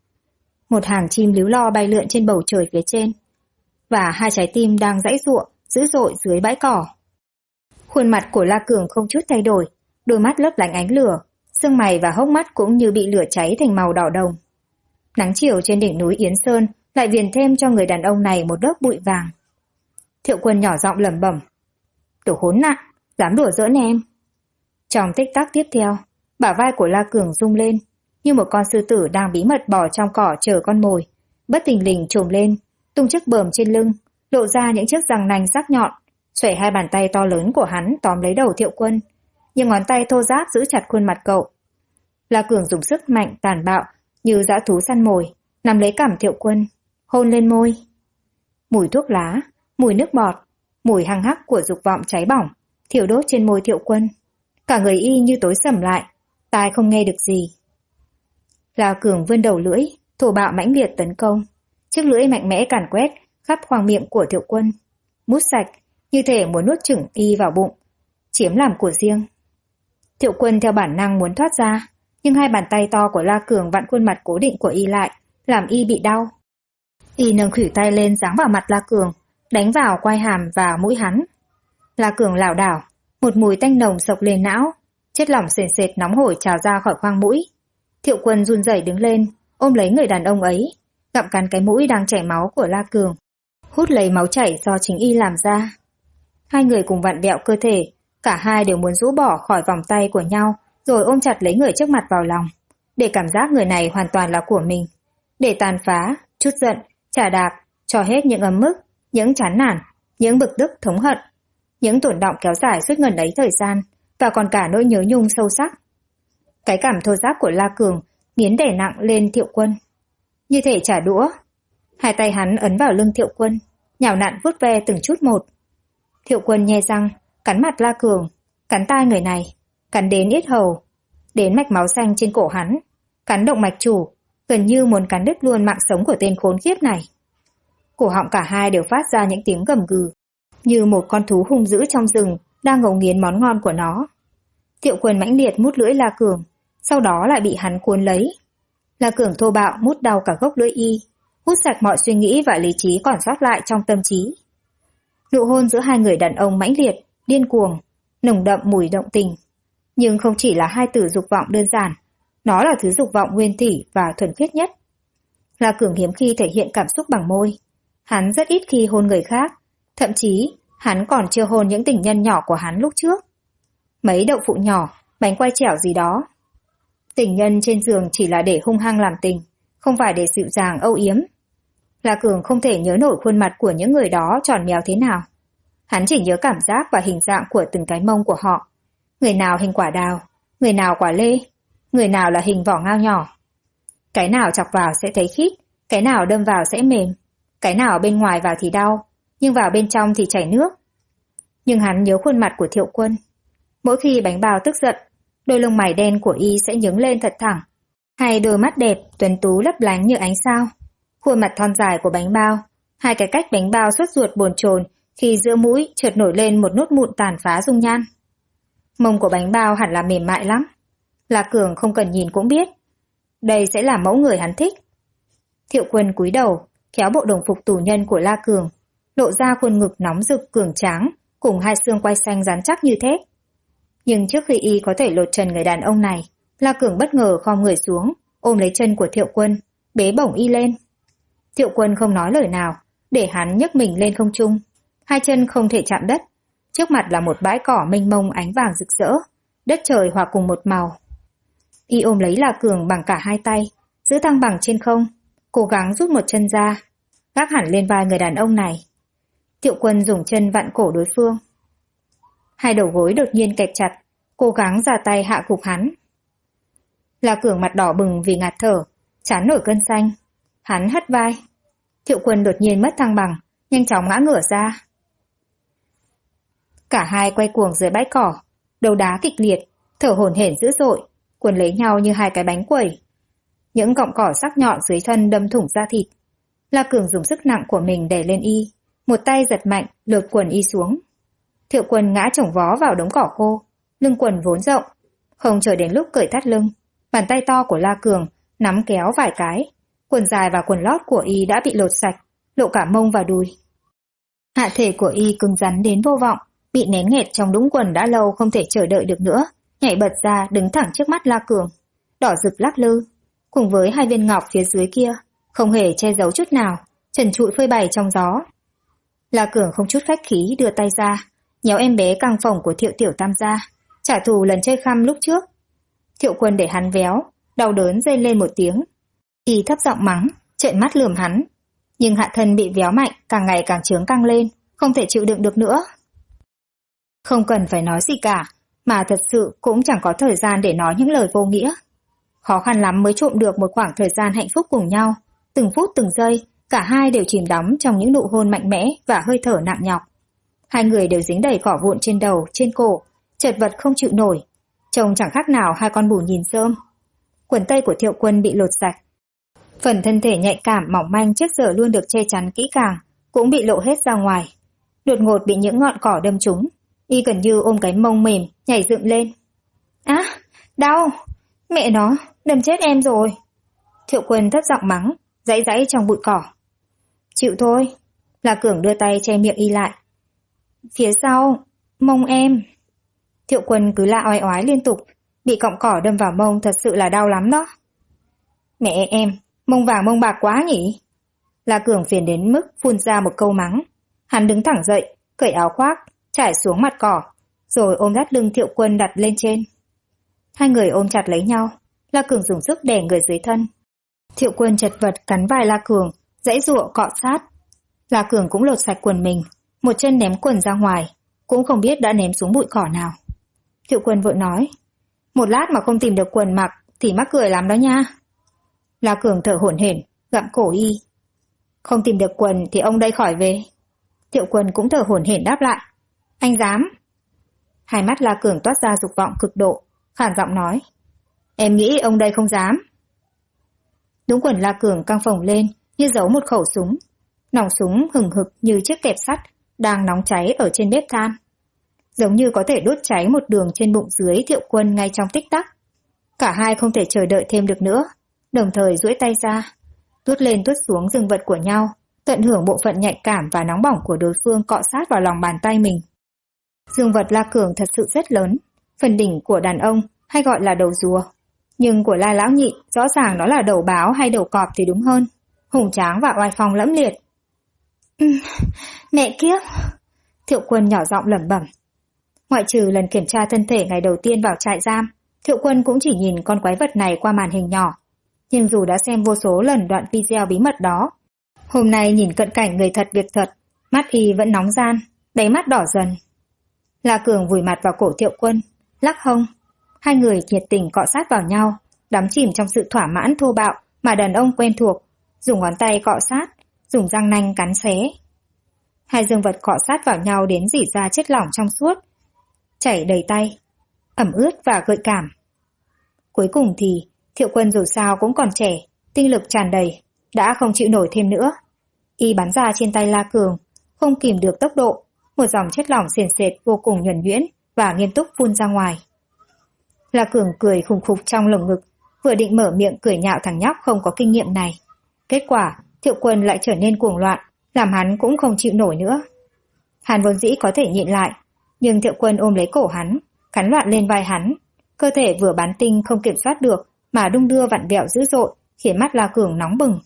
Một hàng chim líu lo bay lượn trên bầu trời phía trên, và hai trái tim đang giãy giụa dữ dội dưới bãi cỏ. Khuôn mặt của La Cường không chút thay đổi, đôi mắt lấp lánh ánh lửa, xương mày và hốc mắt cũng như bị lửa cháy thành màu đỏ đồng. Nắng chiều trên đỉnh núi Yến Sơn lại viền thêm cho người đàn ông này một lớp bụi vàng. Thiệu Quân nhỏ giọng lẩm bẩm: "Đồ khốn nạn, dám đùa giỡn em." Trong tích tắc tiếp theo, bả vai của La Cường rung lên, như một con sư tử đang bí mật bò trong cỏ chờ con mồi, bất thình lình trồm lên, tung chiếc bờm trên lưng, lộ ra những chiếc răng nanh sắc nhọn, xuể hai bàn tay to lớn của hắn tóm lấy đầu Thiệu Quân, những ngón tay thô ráp giữ chặt khuôn mặt cậu. La Cường dùng sức mạnh tàn bạo như dã thú săn mồi, nắm lấy cằm Thiệu Quân, hôn lên môi. Mùi thuốc lá, mùi nước bọt, mùi hăng hắc của dục vọng cháy bỏng thiêu đốt trên môi Thiệu Quân. Cả người y như tối sầm lại, tai không nghe được gì. La Cường vươn đầu lưỡi, thô bạo mãnh liệt tấn công. Chiếc lưỡi mạnh mẽ càn quét khắp khoang miệng của Thiệu Quân, mút sạch, như thể muốn nuốt chửng y vào bụng, chiếm làm của riêng. Thiệu Quân theo bản năng muốn thoát ra, nhưng hai bàn tay to của La Cường vặn khuôn mặt cố định của y lại, làm y bị đau. Y nâng khuỷu tay lên giáng vào mặt La Cường, đánh vào quai hàm và mũi hắn. La Cường lảo đảo, một mùi tanh nồng sộc lên não, chất lỏng sền sệt nóng hổi trào ra khỏi khoang mũi. Thiệu Quân run rẩy đứng lên, ôm lấy người đàn ông ấy, gặm cắn cái mũi đang chảy máu của La Cường, hút lấy máu chảy do chính y làm ra. Hai người cùng vặn vẹo cơ thể, cả hai đều muốn rũ bỏ khỏi vòng tay của nhau, rồi ôm chặt lấy người trước mặt vào lòng, để cảm giác người này hoàn toàn là của mình, để tàn phá, trút giận, trả đạp, cho hết những ấm ức, những chán nản, những bực tức thống hận, những tổn động kéo dài suốt ngần ấy thời gian, và còn cả nỗi nhớ nhung sâu sắc. Cái cảm thô ráp của La Cường nghiến đè nặng lên Thiệu Quân, như thể trả đũa. Hai tay hắn ấn vào lưng Thiệu Quân, nhào nặn vuốt ve từng chút một. Thiệu Quân nhe răng, cắn mặt La Cường, cắn tai người này, cắn đến yết hầu, đến mạch máu xanh trên cổ hắn, cắn động mạch chủ, gần như muốn cắn đứt luôn mạng sống của tên khốn khiếp này. Cổ họng cả hai đều phát ra những tiếng gầm gừ, như một con thú hung dữ trong rừng đang ngấu nghiến món ngon của nó. Thiệu Quân mãnh liệt mút lưỡi La Cường, sau đó lại bị hắn cuốn lấy. La Cường thô bạo mút đau cả gốc lưỡi y, hút sạch mọi suy nghĩ và lý trí còn sót lại trong tâm trí. Nụ hôn giữa hai người đàn ông mãnh liệt, điên cuồng, nồng đậm mùi động tình. Nhưng không chỉ là hai từ dục vọng đơn giản, nó là thứ dục vọng nguyên thủy và thuần khiết nhất. La Cường hiếm khi thể hiện cảm xúc bằng môi. Hắn rất ít khi hôn người khác, thậm chí hắn còn chưa hôn những tình nhân nhỏ của hắn lúc trước. Mấy đậu phụ nhỏ, bánh quai chẻo gì đó. Tình nhân trên giường chỉ là để hung hăng làm tình, không phải để dịu dàng âu yếm. La Cường không thể nhớ nổi khuôn mặt của những người đó tròn méo thế nào. Hắn chỉ nhớ cảm giác và hình dạng của từng cái mông của họ. Người nào hình quả đào, người nào quả lê, người nào là hình vỏ ngao nhỏ. Cái nào chọc vào sẽ thấy khít, cái nào đâm vào sẽ mềm, cái nào bên ngoài vào thì đau, nhưng vào bên trong thì chảy nước. Nhưng hắn nhớ khuôn mặt của Thiệu Quân. Mỗi khi bánh bao tức giận, đôi lông mày đen của y sẽ nhướng lên thật thẳng, hay đôi mắt đẹp tuấn tú lấp lánh như ánh sao. Khuôn mặt thon dài của bánh bao, hai cái cách bánh bao sốt ruột bồn chồn khi giữa mũi chợt nổi lên một nốt mụn tàn phá dung nhan. Mông của bánh bao hẳn là mềm mại lắm. La Cường không cần nhìn cũng biết. Đây sẽ là mẫu người hắn thích. Thiệu Quân cúi đầu, kéo bộ đồng phục tù nhân của La Cường, lộ ra khuôn ngực nóng rực cường tráng, cùng hai xương quai xanh rắn chắc như thép. Nhưng trước khi y có thể lột trần người đàn ông này, La Cường bất ngờ khom người xuống, ôm lấy chân của Thiệu Quân, bế bổng y lên. Thiệu Quân không nói lời nào, để hắn nhấc mình lên không trung. Hai chân không thể chạm đất. Trước mặt là một bãi cỏ mênh mông ánh vàng rực rỡ, đất trời hòa cùng một màu. Y ôm lấy La Cường bằng cả hai tay, giữ thăng bằng trên không, cố gắng rút một chân ra, gác hẳn lên vai người đàn ông này. Thiệu Quân dùng chân vặn cổ đối phương. Hai đầu gối đột nhiên kẹp chặt, cố gắng ra tay hạ gục hắn. La Cường mặt đỏ bừng vì ngạt thở, trán nổi cơn xanh. Hắn hất vai. Thiệu Quân đột nhiên mất thăng bằng, nhanh chóng ngã ngửa ra. Cả hai quay cuồng dưới bãi cỏ, đấu đá kịch liệt, thở hổn hển dữ dội, quấn lấy nhau như hai cái bánh quẩy. Những cọng cỏ sắc nhọn dưới thân đâm thủng da thịt. La Cường dùng sức nặng của mình đè lên y, một tay giật mạnh lột quần y xuống. Thiệu Quân ngã chồng vó vào đống cỏ khô, lưng quần vốn rộng, không chờ đến lúc cởi thắt lưng, bàn tay to của La Cường nắm kéo vài cái, quần dài và quần lót của y đã bị lột sạch, lộ cả mông và đùi. Hạ thể của y cứng rắn đến vô vọng, bị nén nghẹt trong đũng quần đã lâu không thể chờ đợi được nữa, nhảy bật ra đứng thẳng trước mắt La Cường, đỏ rực lắc lư, cùng với hai viên ngọc phía dưới kia, không hề che giấu chút nào, trần trụi phơi bày trong gió. La Cường không chút khách khí đưa tay ra, nhéo em bé căng phồng của Thiệu Tiểu Tam ra, trả thù lần chơi khăm lúc trước. Thiệu Quân để hắn véo, đau đớn rên lên một tiếng. Y thấp giọng mắng, trợn mắt lườm hắn. nhưng hạ thân bị véo mạnh càng ngày càng trướng căng lên, không thể chịu đựng được nữa. Không cần phải nói gì cả, mà thật sự cũng chẳng có thời gian để nói những lời vô nghĩa. Khó khăn lắm mới trộm được một khoảng thời gian hạnh phúc cùng nhau, từng phút từng giây, cả hai đều chìm đắm trong những nụ hôn mạnh mẽ và hơi thở nặng nhọc. Hai người đều dính đầy cỏ vụn trên đầu, trên cổ, chật vật không chịu nổi, trông chẳng khác nào hai con bù nhìn rơm. Quần tây của Thiệu Quân bị lột sạch. Phần thân thể nhạy cảm mỏng manh trước giờ luôn được che chắn kỹ càng, cũng bị lộ hết ra ngoài. Đột ngột bị những ngọn cỏ đâm trúng, y gần như ôm cái mông mềm, nhảy dựng lên. Á, đau! Mẹ nó, đâm chết em rồi! Thiệu Quân thấp giọng mắng, giãy giãy trong bụi cỏ. Chịu thôi, La Cường đưa tay che miệng y lại. Phía sau, mông em. Thiệu Quân cứ la oai oái liên tục, bị cọng cỏ đâm vào mông thật sự là đau lắm đó. Mẹ em, mông vàng mông bạc quá nhỉ? La Cường phiền đến mức phun ra một câu mắng. Hắn đứng thẳng dậy, cởi áo khoác, trải xuống mặt cỏ, rồi ôm thắt lưng Thiệu Quân đặt lên trên. Hai người ôm chặt lấy nhau, La Cường dùng sức đè người dưới thân. Thiệu Quân chật vật cắn vai La Cường, giãy giụa cọ sát. La Cường cũng lột sạch quần mình, một chân ném quần ra ngoài, cũng không biết đã ném xuống bụi cỏ nào. Thiệu Quân vội nói, một lát mà không tìm được quần mặc thì mắc cười lắm đó nha. La Cường thở hổn hển, gặm cổ y. Không tìm được quần thì ông đây khỏi về. Thiệu Quân cũng thở hổn hển đáp lại, anh dám. Hai mắt La Cường toát ra dục vọng cực độ, khàn giọng nói, em nghĩ ông đây không dám. Đúng quần La Cường căng phồng lên như giấu một khẩu súng. Nòng súng hừng hực như chiếc kẹp sắt đang nóng cháy ở trên bếp than, giống như có thể đốt cháy một đường trên bụng dưới Thiệu Quân ngay trong tích tắc. Cả hai không thể chờ đợi thêm được nữa, đồng thời duỗi tay ra, tuốt lên tuốt xuống dương vật của nhau, tận hưởng bộ phận nhạy cảm và nóng bỏng của đối phương cọ sát vào lòng bàn tay mình. Dương vật La Cường thật sự rất lớn, phần đỉnh của đàn ông hay gọi là đầu rùa, nhưng của La lão nhị rõ ràng nó là đầu báo hay đầu cọp thì đúng hơn, hùng tráng và oai phong lẫm liệt. Mẹ kiếp! Thiệu Quân nhỏ giọng lẩm bẩm. Ngoại trừ lần kiểm tra thân thể ngày đầu tiên vào trại giam, Thiệu Quân cũng chỉ nhìn con quái vật này qua màn hình nhỏ. Nhưng dù đã xem vô số lần đoạn video bí mật đó, hôm nay nhìn cận cảnh người thật việc thật, mắt y vẫn nóng gian, đáy mắt đỏ dần. La Cường vùi mặt vào cổ Thiệu Quân, lắc hông. Hai người nhiệt tình cọ sát vào nhau, đắm chìm trong sự thỏa mãn thô bạo mà đàn ông quen thuộc, dùng ngón tay cọ sát, dùng răng nanh cắn xé. Hai dương vật cọ sát vào nhau đến rỉ ra chất lỏng trong suốt, chảy đầy tay, ẩm ướt và gợi cảm. Cuối cùng thì Thiệu Quân dù sao cũng còn trẻ, tinh lực tràn đầy, đã không chịu nổi thêm nữa. Y bắn ra trên tay La Cường, không kìm được tốc độ, một dòng chất lỏng sền sệt vô cùng nhuần nhuyễn và nghiêm túc phun ra ngoài. La Cường cười khùng khục trong lồng ngực, vừa định mở miệng cười nhạo thằng nhóc không có kinh nghiệm này. Kết quả, Thiệu Quân lại trở nên cuồng loạn, làm hắn cũng không chịu nổi nữa. Hắn vốn dĩ có thể nhịn lại, nhưng Thiệu Quân ôm lấy cổ hắn, cắn loạn lên vai hắn. Cơ thể vừa bán tinh không kiểm soát được mà đung đưa vặn vẹo dữ dội, khiến mắt La Cường nóng bừng.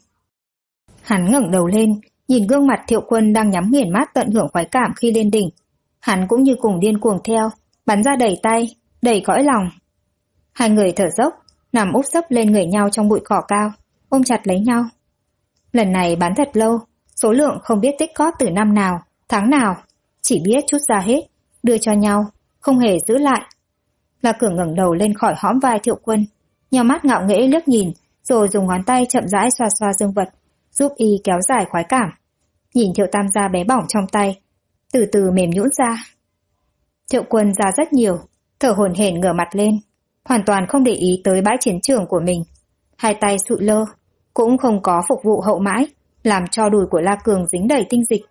Hắn ngẩng đầu lên, nhìn gương mặt Thiệu Quân đang nhắm nghiền mắt tận hưởng khoái cảm khi lên đỉnh. Hắn cũng như cùng điên cuồng theo, bắn ra đầy tay, đầy cõi lòng. Hai người thở dốc, nằm úp sấp lên người nhau trong bụi cỏ cao, ôm chặt lấy nhau. Lần này bắn thật lâu, số lượng không biết tích cóp từ năm nào, tháng nào, chỉ biết chút ra hết, đưa cho nhau, không hề giữ lại. La Cường ngẩng đầu lên khỏi hõm vai Thiệu Quân, nheo mắt ngạo nghễ liếc nhìn, rồi dùng ngón tay chậm rãi xoa xoa dương vật, giúp y kéo dài khoái cảm. Nhìn Thiệu Tam gia bé bỏng trong tay, từ từ mềm nhũn ra. Thiệu Quân ra rất nhiều, thở hổn hển ngửa mặt lên, hoàn toàn không để ý tới bãi chiến trường của mình. Hai tay sụi lơ, cũng không có phục vụ hậu mãi, làm cho đùi của La Cường dính đầy tinh dịch.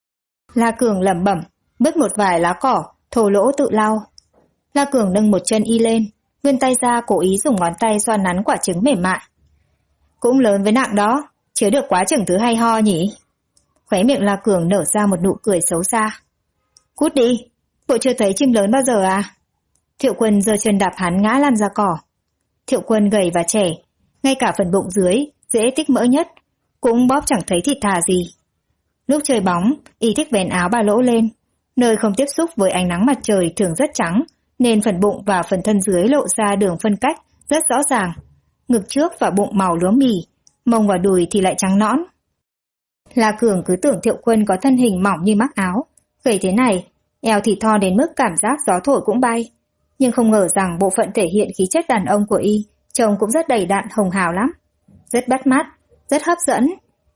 La Cường lẩm bẩm, bứt một vài lá cỏ, thô lỗ tự lau. La Cường nâng một chân y lên, vươn tay ra cố ý dùng ngón tay xoa nắn quả trứng mềm mại. Cũng lớn với nặng đó, chứa được quá chừng thứ hay ho nhỉ? Khóe miệng La Cường nở ra một nụ cười xấu xa. Cút đi, bộ chưa thấy chim lớn bao giờ à? Thiệu Quân giơ chân đạp hắn ngã lăn ra cỏ. Thiệu Quân gầy và trẻ, ngay cả phần bụng dưới, dễ tích mỡ nhất, cũng bóp chẳng thấy thịt thà gì. Lúc chơi bóng, y thích vén áo ba lỗ lên, nơi không tiếp xúc với ánh nắng mặt trời thường rất trắng, nên phần bụng và phần thân dưới lộ ra đường phân cách rất rõ ràng. Ngực trước và bụng màu lúa mì, mông và đùi thì lại trắng nõn. La Cường cứ tưởng Thiệu Quân có thân hình mỏng như mắc áo, gầy thế này, eo thì thon đến mức cảm giác gió thổi cũng bay. Nhưng không ngờ rằng bộ phận thể hiện khí chất đàn ông của y trông cũng rất đầy đặn hồng hào lắm. Rất bắt mắt, rất hấp dẫn.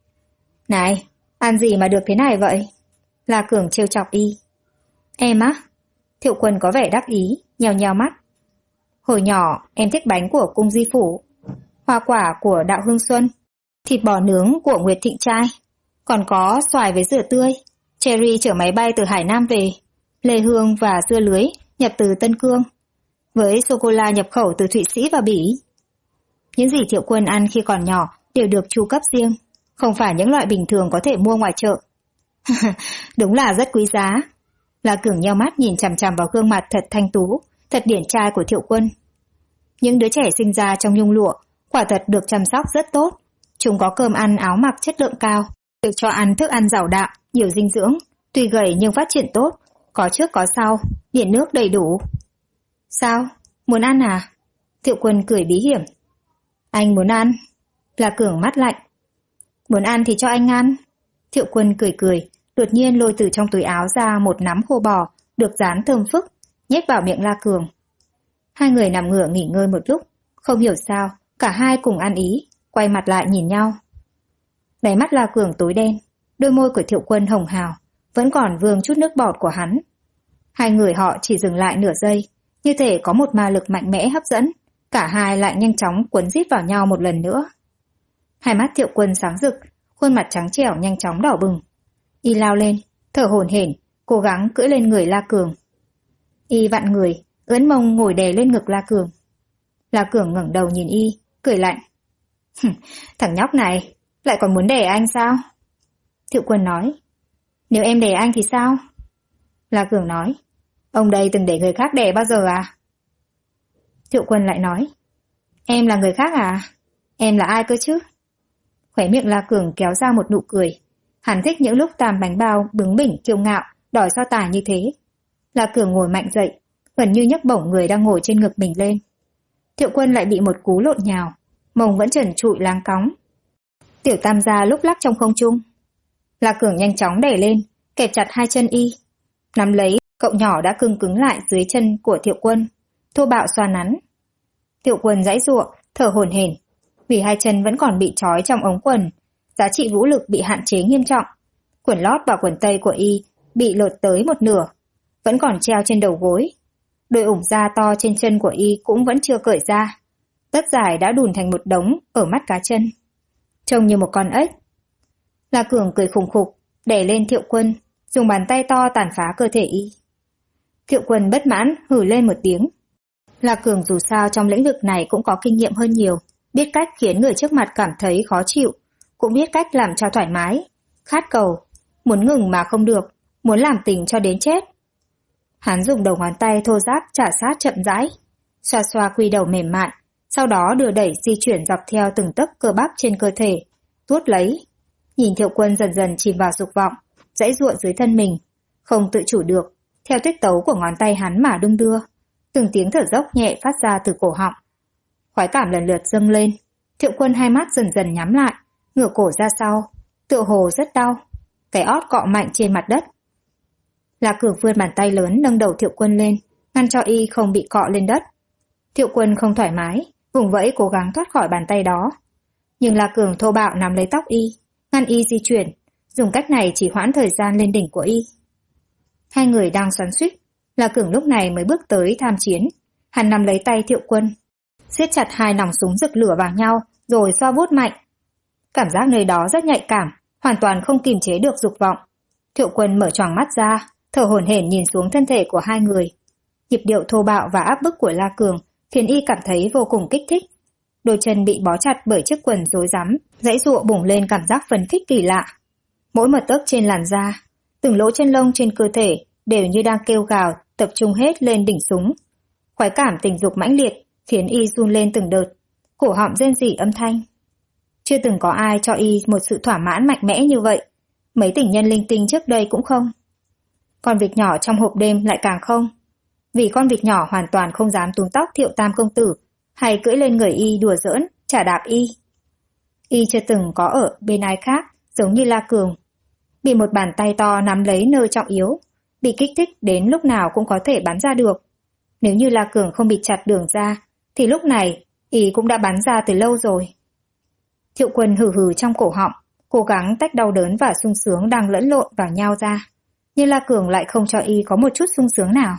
Này, ăn gì mà được thế này vậy? La Cường trêu chọc y. Em á? Thiệu Quân có vẻ đắc ý, nheo nheo mắt. Hồi nhỏ em thích bánh của cung Di Phủ, hoa quả của Đạo Hương Xuân, thịt bò nướng của Nguyệt Thịnh Trai, còn có xoài với dừa tươi, cherry chở máy bay từ Hải Nam về, lê hương và dưa lưới nhập từ Tân Cương, với sô-cô-la nhập khẩu từ Thụy Sĩ và Bỉ. Những gì Thiệu Quân ăn khi còn nhỏ đều được chu cấp riêng, không phải những loại bình thường có thể mua ngoài chợ. Đúng là rất quý giá. La Cường nheo mắt nhìn chằm chằm vào gương mặt thật thanh tú, thật điển trai của Thiệu Quân. Những đứa trẻ sinh ra trong nhung lụa quả thật được chăm sóc rất tốt. Chúng có cơm ăn áo mặc chất lượng cao, được cho ăn thức ăn giàu đạm, nhiều dinh dưỡng, tuy gầy nhưng phát triển tốt, có trước có sau, điện nước đầy đủ. Sao? Muốn ăn à? Thiệu Quân cười bí hiểm. Anh muốn ăn? La Cường mắt lạnh. Muốn ăn thì cho anh ăn. Thiệu Quân cười cười, đột nhiên lôi từ trong túi áo ra một nắm khô bò, được rán thơm phức, nhét vào miệng La Cường. Hai người nằm ngửa nghỉ ngơi một lúc, không hiểu sao, cả hai cùng ăn ý, quay mặt lại nhìn nhau. Đáy mắt La Cường tối đen, đôi môi của Thiệu Quân hồng hào, vẫn còn vương chút nước bọt của hắn. Hai người họ chỉ dừng lại nửa giây, như thể có một ma lực mạnh mẽ hấp dẫn, cả hai lại nhanh chóng quấn rít vào nhau một lần nữa. Hai mắt Thiệu Quân sáng rực, khuôn mặt trắng trẻo nhanh chóng đỏ bừng. Y lao lên, thở hổn hển, cố gắng cưỡi lên người La Cường. Y vặn người, ưỡn mông ngồi đè lên ngực La Cường. La Cường ngẩng đầu nhìn Y, cười lạnh. Thằng nhóc này, lại còn muốn đè anh sao? Thiệu Quân nói. Nếu em đè anh thì sao? La Cường nói. Ông đây từng để người khác đè bao giờ à? Thiệu Quân lại nói. Em là người khác à? Em là ai cơ chứ? Khóe miệng La Cường kéo ra một nụ cười. Hắn thích những lúc Tam Bánh Bao bướng bỉnh kiêu ngạo, đòi so tài như thế. La Cường ngồi mạnh dậy, gần như nhấc bổng người đang ngồi trên ngực mình lên. Thiệu Quân lại bị một cú lộn nhào, mông vẫn trần trụi láng cóng. Tiểu Tam gia lúc lắc trong không trung. La Cường nhanh chóng đẩy lên, kẹp chặt hai chân Y, nắm lấy cậu nhỏ đã cứng cứng lại dưới chân của Thiệu Quân, thô bạo xoa nắn. Thiệu Quân giãy giụa, thở hổn hển, vì hai chân vẫn còn bị trói trong ống quần, giá trị vũ lực bị hạn chế nghiêm trọng. Quần lót và quần tây của Y bị lột tới một nửa, vẫn còn treo trên đầu gối. Đôi ủng da to trên chân của Y cũng vẫn chưa cởi ra. Tất dài đã đùn thành một đống ở mắt cá chân, trông như một con ếch. La Cường cười khùng khục, đè lên Thiệu Quân, dùng bàn tay to tàn phá cơ thể Y. Thiệu Quân bất mãn hừ lên một tiếng. La Cường dù sao trong lĩnh vực này cũng có kinh nghiệm hơn nhiều, biết cách khiến người trước mặt cảm thấy khó chịu, cũng biết cách làm cho thoải mái, khát cầu, muốn ngừng mà không được, muốn làm tình cho đến chết. Hắn dùng đầu ngón tay thô ráp chà sát chậm rãi, xoa xoa quy đầu mềm mại, sau đó đưa đẩy di chuyển dọc theo từng tấc cơ bắp trên cơ thể, tuốt lấy. Nhìn Thiệu Quân dần dần chìm vào dục vọng, giãy giụa dưới thân mình, không tự chủ được, theo tiết tấu của ngón tay hắn mà đung đưa. Từng tiếng thở dốc nhẹ phát ra từ cổ họng. Khoái cảm lần lượt dâng lên, Thiệu Quân hai mắt dần dần nhắm lại, ngửa cổ ra sau, tựa hồ rất đau, cái ót cọ mạnh trên mặt đất. La Cường vươn bàn tay lớn nâng đầu Thiệu Quân lên, ngăn cho Y không bị cọ lên đất. Thiệu Quân không thoải mái, vùng vẫy cố gắng thoát khỏi bàn tay đó. Nhưng La Cường thô bạo nắm lấy tóc Y, ngăn Y di chuyển, dùng cách này chỉ hoãn thời gian lên đỉnh của Y. Hai người đang xoắn xuýt, La Cường lúc này mới bước tới tham chiến. Hắn nắm lấy tay Thiệu Quân, siết chặt hai nòng súng rực lửa vào nhau, rồi xoa vuốt mạnh. Cảm giác nơi đó rất nhạy cảm, hoàn toàn không kiềm chế được dục vọng. Thiệu Quân mở choàng mắt ra, thở hổn hển nhìn xuống thân thể của hai người. Nhịp điệu thô bạo và áp bức của La Cường khiến Y cảm thấy vô cùng kích thích. Đôi chân bị bó chặt bởi chiếc quần rối rắm, giãy giụa bùng lên cảm giác phấn khích kỳ lạ. Mỗi một tấc trên làn da, từng lỗ chân lông trên cơ thể đều như đang kêu gào, tập trung hết lên đỉnh súng. Khoái cảm tình dục mãnh liệt khiến Y run lên từng đợt, cổ họng rên rỉ âm thanh. Chưa từng có ai cho Y một sự thỏa mãn mạnh mẽ như vậy, mấy tình nhân linh tinh trước đây cũng không. Con vịt nhỏ trong hộp đêm lại càng không, vì con vịt nhỏ hoàn toàn không dám túm tóc Thiệu Tam công tử, hay cưỡi lên người Y đùa giỡn, chà đạp Y. Y chưa từng có ở bên ai khác giống như La Cường. Bị một bàn tay to nắm lấy nơi trọng yếu, bị kích thích đến lúc nào cũng có thể bắn ra được. Nếu như La Cường không bị chặt đường ra, thì lúc này y cũng đã bắn ra từ lâu rồi. Thiệu Quân hừ hừ trong cổ họng, cố gắng tách đau đớn và sung sướng đang lẫn lộn vào nhau ra. Nhưng La Cường lại không cho y có một chút sung sướng nào.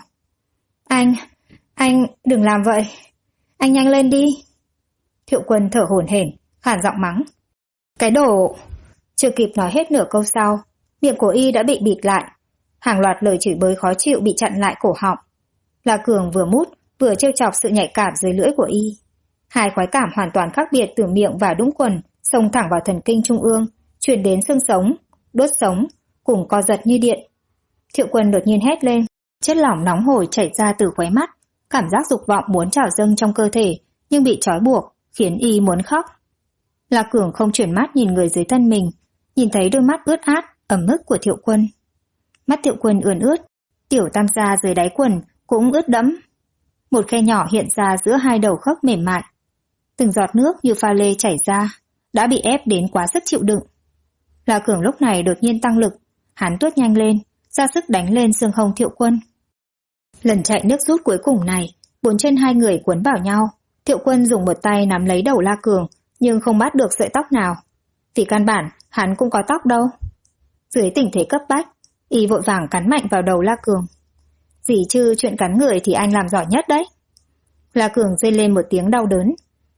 Anh đừng làm vậy. Anh nhanh lên đi. Thiệu Quân thở hổn hển, khản giọng mắng. Cái đồ... Chưa kịp nói hết nửa câu sau, miệng của y đã bị bịt lại. Hàng loạt lời chửi bới khó chịu bị chặn lại cổ họng. La Cường vừa mút, vừa trêu chọc sự nhạy cảm dưới lưỡi của y. Hai khoái cảm hoàn toàn khác biệt từ miệng và đũng quần, xông thẳng vào thần kinh trung ương, truyền đến xương sống, đốt sống, cùng co giật như điện. Thiệu Quân đột nhiên hét lên, chất lỏng nóng hổi chảy ra từ khóe mắt, cảm giác dục vọng muốn trào dâng trong cơ thể, nhưng bị trói buộc, khiến y muốn khóc. La Cường không chuyển mắt nhìn người dưới thân mình, nhìn thấy đôi mắt ướt át, ẩm ức của Thiệu Quân. Mắt Thiệu Quân ươn ướt, tiểu tam gia dưới đáy quần cũng ướt đẫm. Một khe nhỏ hiện ra giữa hai đầu khớp mềm mại. Từng giọt nước như pha lê chảy ra, đã bị ép đến quá sức chịu đựng. La Cường lúc này đột nhiên tăng lực, hắn tuốt nhanh lên, ra sức đánh lên xương hông Thiệu Quân. Lần chạy nước rút cuối cùng này, bốn chân hai người quấn vào nhau. Thiệu Quân dùng một tay nắm lấy đầu La Cường, nhưng không bắt được sợi tóc nào. Vì căn bản, hắn cũng có tóc đâu. Dưới tình thế cấp bách, y vội vàng cắn mạnh vào đầu La Cường. Gì chứ chuyện cắn người thì anh làm giỏi nhất đấy. La Cường rên lên một tiếng đau đớn.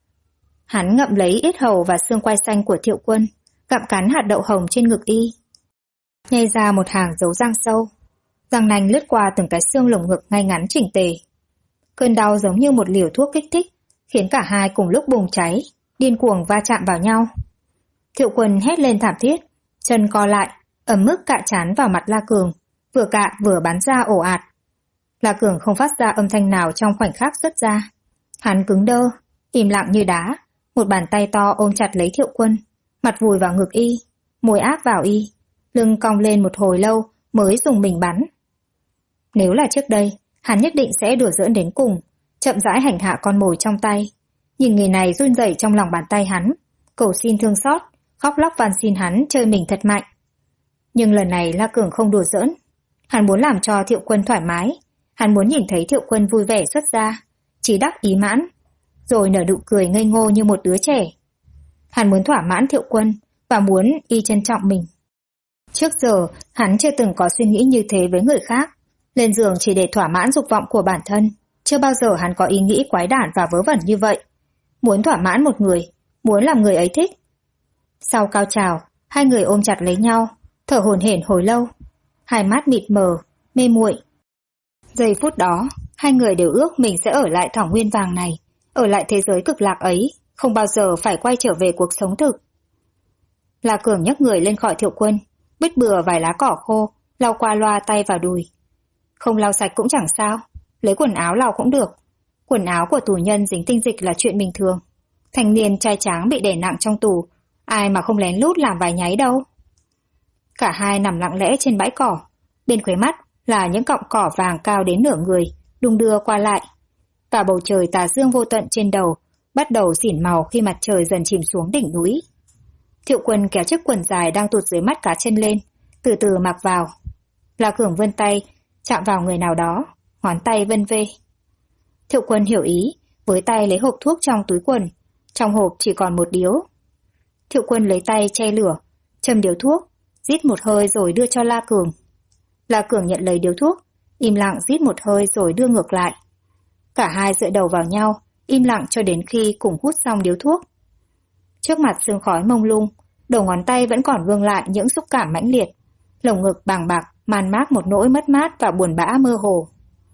Hắn ngậm lấy yết hầu và xương quai xanh của Thiệu Quân, gặm cắn hạt đậu hồng trên ngực y. Nhai ra một hàng dấu răng sâu. Răng nanh lướt qua từng cái xương lồng ngực ngay ngắn chỉnh tề. Cơn đau giống như một liều thuốc kích thích, khiến cả hai cùng lúc bùng cháy, điên cuồng va chạm vào nhau. Thiệu Quân hét lên thảm thiết, chân co lại, ấm mức cạ trán vào mặt La Cường, vừa cạ vừa bắn ra ồ ạt. La Cường không phát ra âm thanh nào trong khoảnh khắc xuất ra. Hắn cứng đơ, im lặng như đá, một bàn tay to ôm chặt lấy Thiệu Quân, mặt vùi vào ngực y, môi áp vào y, lưng cong lên một hồi lâu mới dùng mình bắn. Nếu là trước đây, hắn nhất định sẽ đùa giỡn đến cùng, chậm rãi hành hạ con mồi trong tay. Nhìn người này run rẩy trong lòng bàn tay hắn, cầu xin thương xót, khóc lóc van xin hắn chơi mình thật mạnh. Nhưng lần này La Cường không đùa giỡn. Hắn muốn làm cho Thiệu Quân thoải mái. Hắn muốn nhìn thấy Thiệu Quân vui vẻ xuất ra, chí đắc ý mãn, rồi nở nụ cười ngây ngô như một đứa trẻ. Hắn muốn thỏa mãn Thiệu Quân và muốn y trân trọng mình. Trước giờ, hắn chưa từng có suy nghĩ như thế với người khác. Lên giường chỉ để thỏa mãn dục vọng của bản thân. Chưa bao giờ hắn có ý nghĩ quái đản và vớ vẩn như vậy. Muốn thỏa mãn một người, muốn làm người ấy thích. Sau cao trào, hai người ôm chặt lấy nhau, thở hổn hển hồi lâu. Hai mắt mịt mờ, mê muội. Giây phút đó, hai người đều ước mình sẽ ở lại thảo nguyên vàng này, ở lại thế giới cực lạc ấy, không bao giờ phải quay trở về cuộc sống thực. La Cường nhấc người lên khỏi Thiệu Quân, bứt bừa vài lá cỏ khô, lau qua loa tay và đùi. Không lau sạch cũng chẳng sao, lấy quần áo lau cũng được. Quần áo của tù nhân dính tinh dịch là chuyện bình thường. Thanh niên trai tráng bị đè nặng trong tù, ai mà không lén lút làm vài nháy đâu. Cả hai nằm lặng lẽ trên bãi cỏ, bên khóe mắt là những cọng cỏ vàng cao đến nửa người, đung đưa qua lại. Cả bầu trời tà dương vô tận trên đầu bắt đầu xỉn màu khi mặt trời dần chìm xuống đỉnh núi. Thiệu Quân kéo chiếc quần dài đang tụt dưới mắt cá chân lên, từ từ mặc vào. La Cường vươn tay, chạm vào người nào đó, ngón tay vân vê. Thiệu Quân hiểu ý, với tay lấy hộp thuốc trong túi quần. Trong hộp chỉ còn một điếu. Thiệu Quân lấy tay che lửa, châm điếu thuốc, rít một hơi rồi đưa cho La Cường. La Cường nhận lấy điếu thuốc, im lặng rít một hơi rồi đưa ngược lại. Cả hai dựa đầu vào nhau, im lặng cho đến khi cùng hút xong điếu thuốc. Trước mặt sương khói mông lung, đầu ngón tay vẫn còn vương lại những xúc cảm mãnh liệt. Lồng ngực bàng bạc, man mác một nỗi mất mát và buồn bã mơ hồ.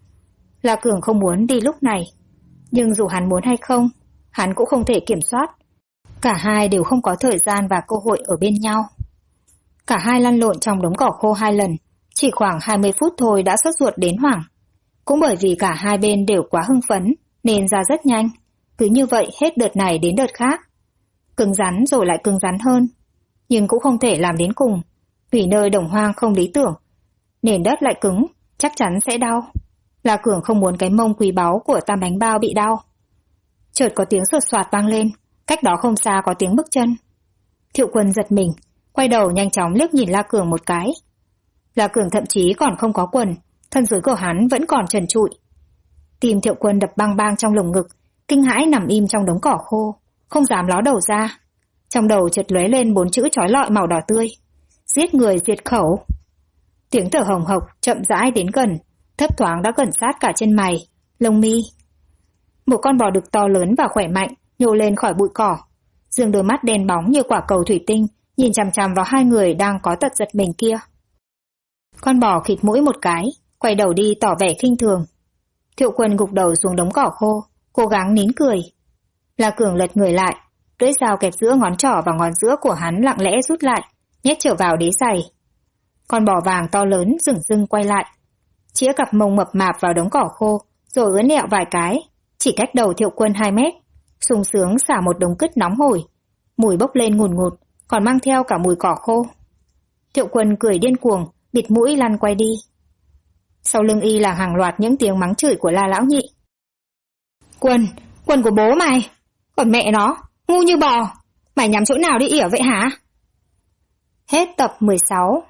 La Cường không muốn đi lúc này, nhưng dù hắn muốn hay không, hắn cũng không thể kiểm soát. Cả hai đều không có thời gian và cơ hội ở bên nhau. Cả hai lăn lộn trong đống cỏ khô 2 lần, chỉ khoảng 20 phút thôi đã sốt ruột đến hoảng. Cũng bởi vì cả hai bên đều quá hưng phấn, nên ra rất nhanh. Cứ như vậy hết đợt này đến đợt khác. Cứng rắn rồi lại cứng rắn hơn. Nhưng cũng không thể làm đến cùng, vì nơi đồng hoang không lý tưởng. Nền đất lại cứng, chắc chắn sẽ đau. La Cường không muốn cái mông quý báu của Tam Bánh Bao bị đau. Chợt có tiếng sột soạt vang lên, cách đó không xa có tiếng bước chân. Thiệu Quân giật mình, quay đầu nhanh chóng liếc nhìn La Cường một cái. La Cường thậm chí còn không có quần, thân dưới của hắn vẫn còn trần trụi. Tim Thiệu Quân đập bang bang trong lồng ngực, kinh hãi nằm im trong đống cỏ khô, không dám ló đầu ra. Trong đầu chợt lóe lên 4 chữ chói lọi màu đỏ tươi: giết người diệt khẩu. Tiếng thở hồng hộc chậm rãi đến gần, thấp thoáng đã gần sát cả chân mày, lông mi. Một con bò đực to lớn và khỏe mạnh nhô lên khỏi bụi cỏ, dương đôi mắt đen bóng như quả cầu thủy tinh nhìn chằm chằm vào hai người đang có tật giật mình kia. Con bò khịt mũi một cái, quay đầu đi tỏ vẻ khinh thường. Thiệu Quân gục đầu xuống đống cỏ khô, cố gắng nín cười. La Cường lật người lại, lưỡi dao kẹp giữa ngón trỏ và ngón giữa của hắn lặng lẽ rút lại, nhét trở vào đế giày. Con bò vàng to lớn dửng dưng quay lại, chĩa cặp mông mập mạp vào đống cỏ khô, rồi ướn ẹo vài cái, chỉ cách đầu Thiệu Quân 2 mét, sung sướng xả một đống cứt nóng hổi, mùi bốc lên ngùn ngụt, còn mang theo cả mùi cỏ khô. Thiệu Quân cười điên cuồng, bịt mũi lăn quay đi. Sau lưng y là hàng loạt những tiếng mắng chửi của La lão nhị. Quần của bố mày, còn mẹ nó, ngu như bò, mày nhắm chỗ nào đi ỉa vậy hả? Hết tập 16.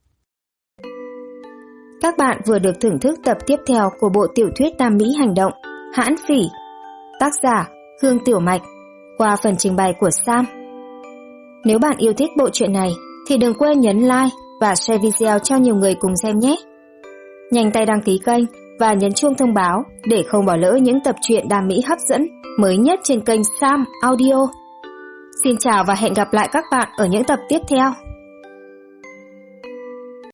Các bạn vừa được thưởng thức tập tiếp theo của bộ tiểu thuyết Nam Mỹ hành động Hãn Phỉ, tác giả Hương Tiểu Mạch, qua phần trình bày của Sam. Nếu bạn yêu thích bộ truyện này thì đừng quên nhấn like và share video cho nhiều người cùng xem nhé. Nhanh tay đăng ký kênh và nhấn chuông thông báo để không bỏ lỡ những tập truyện Nam Mỹ hấp dẫn mới nhất trên kênh Sam Audio. Xin chào và hẹn gặp lại các bạn ở những tập tiếp theo.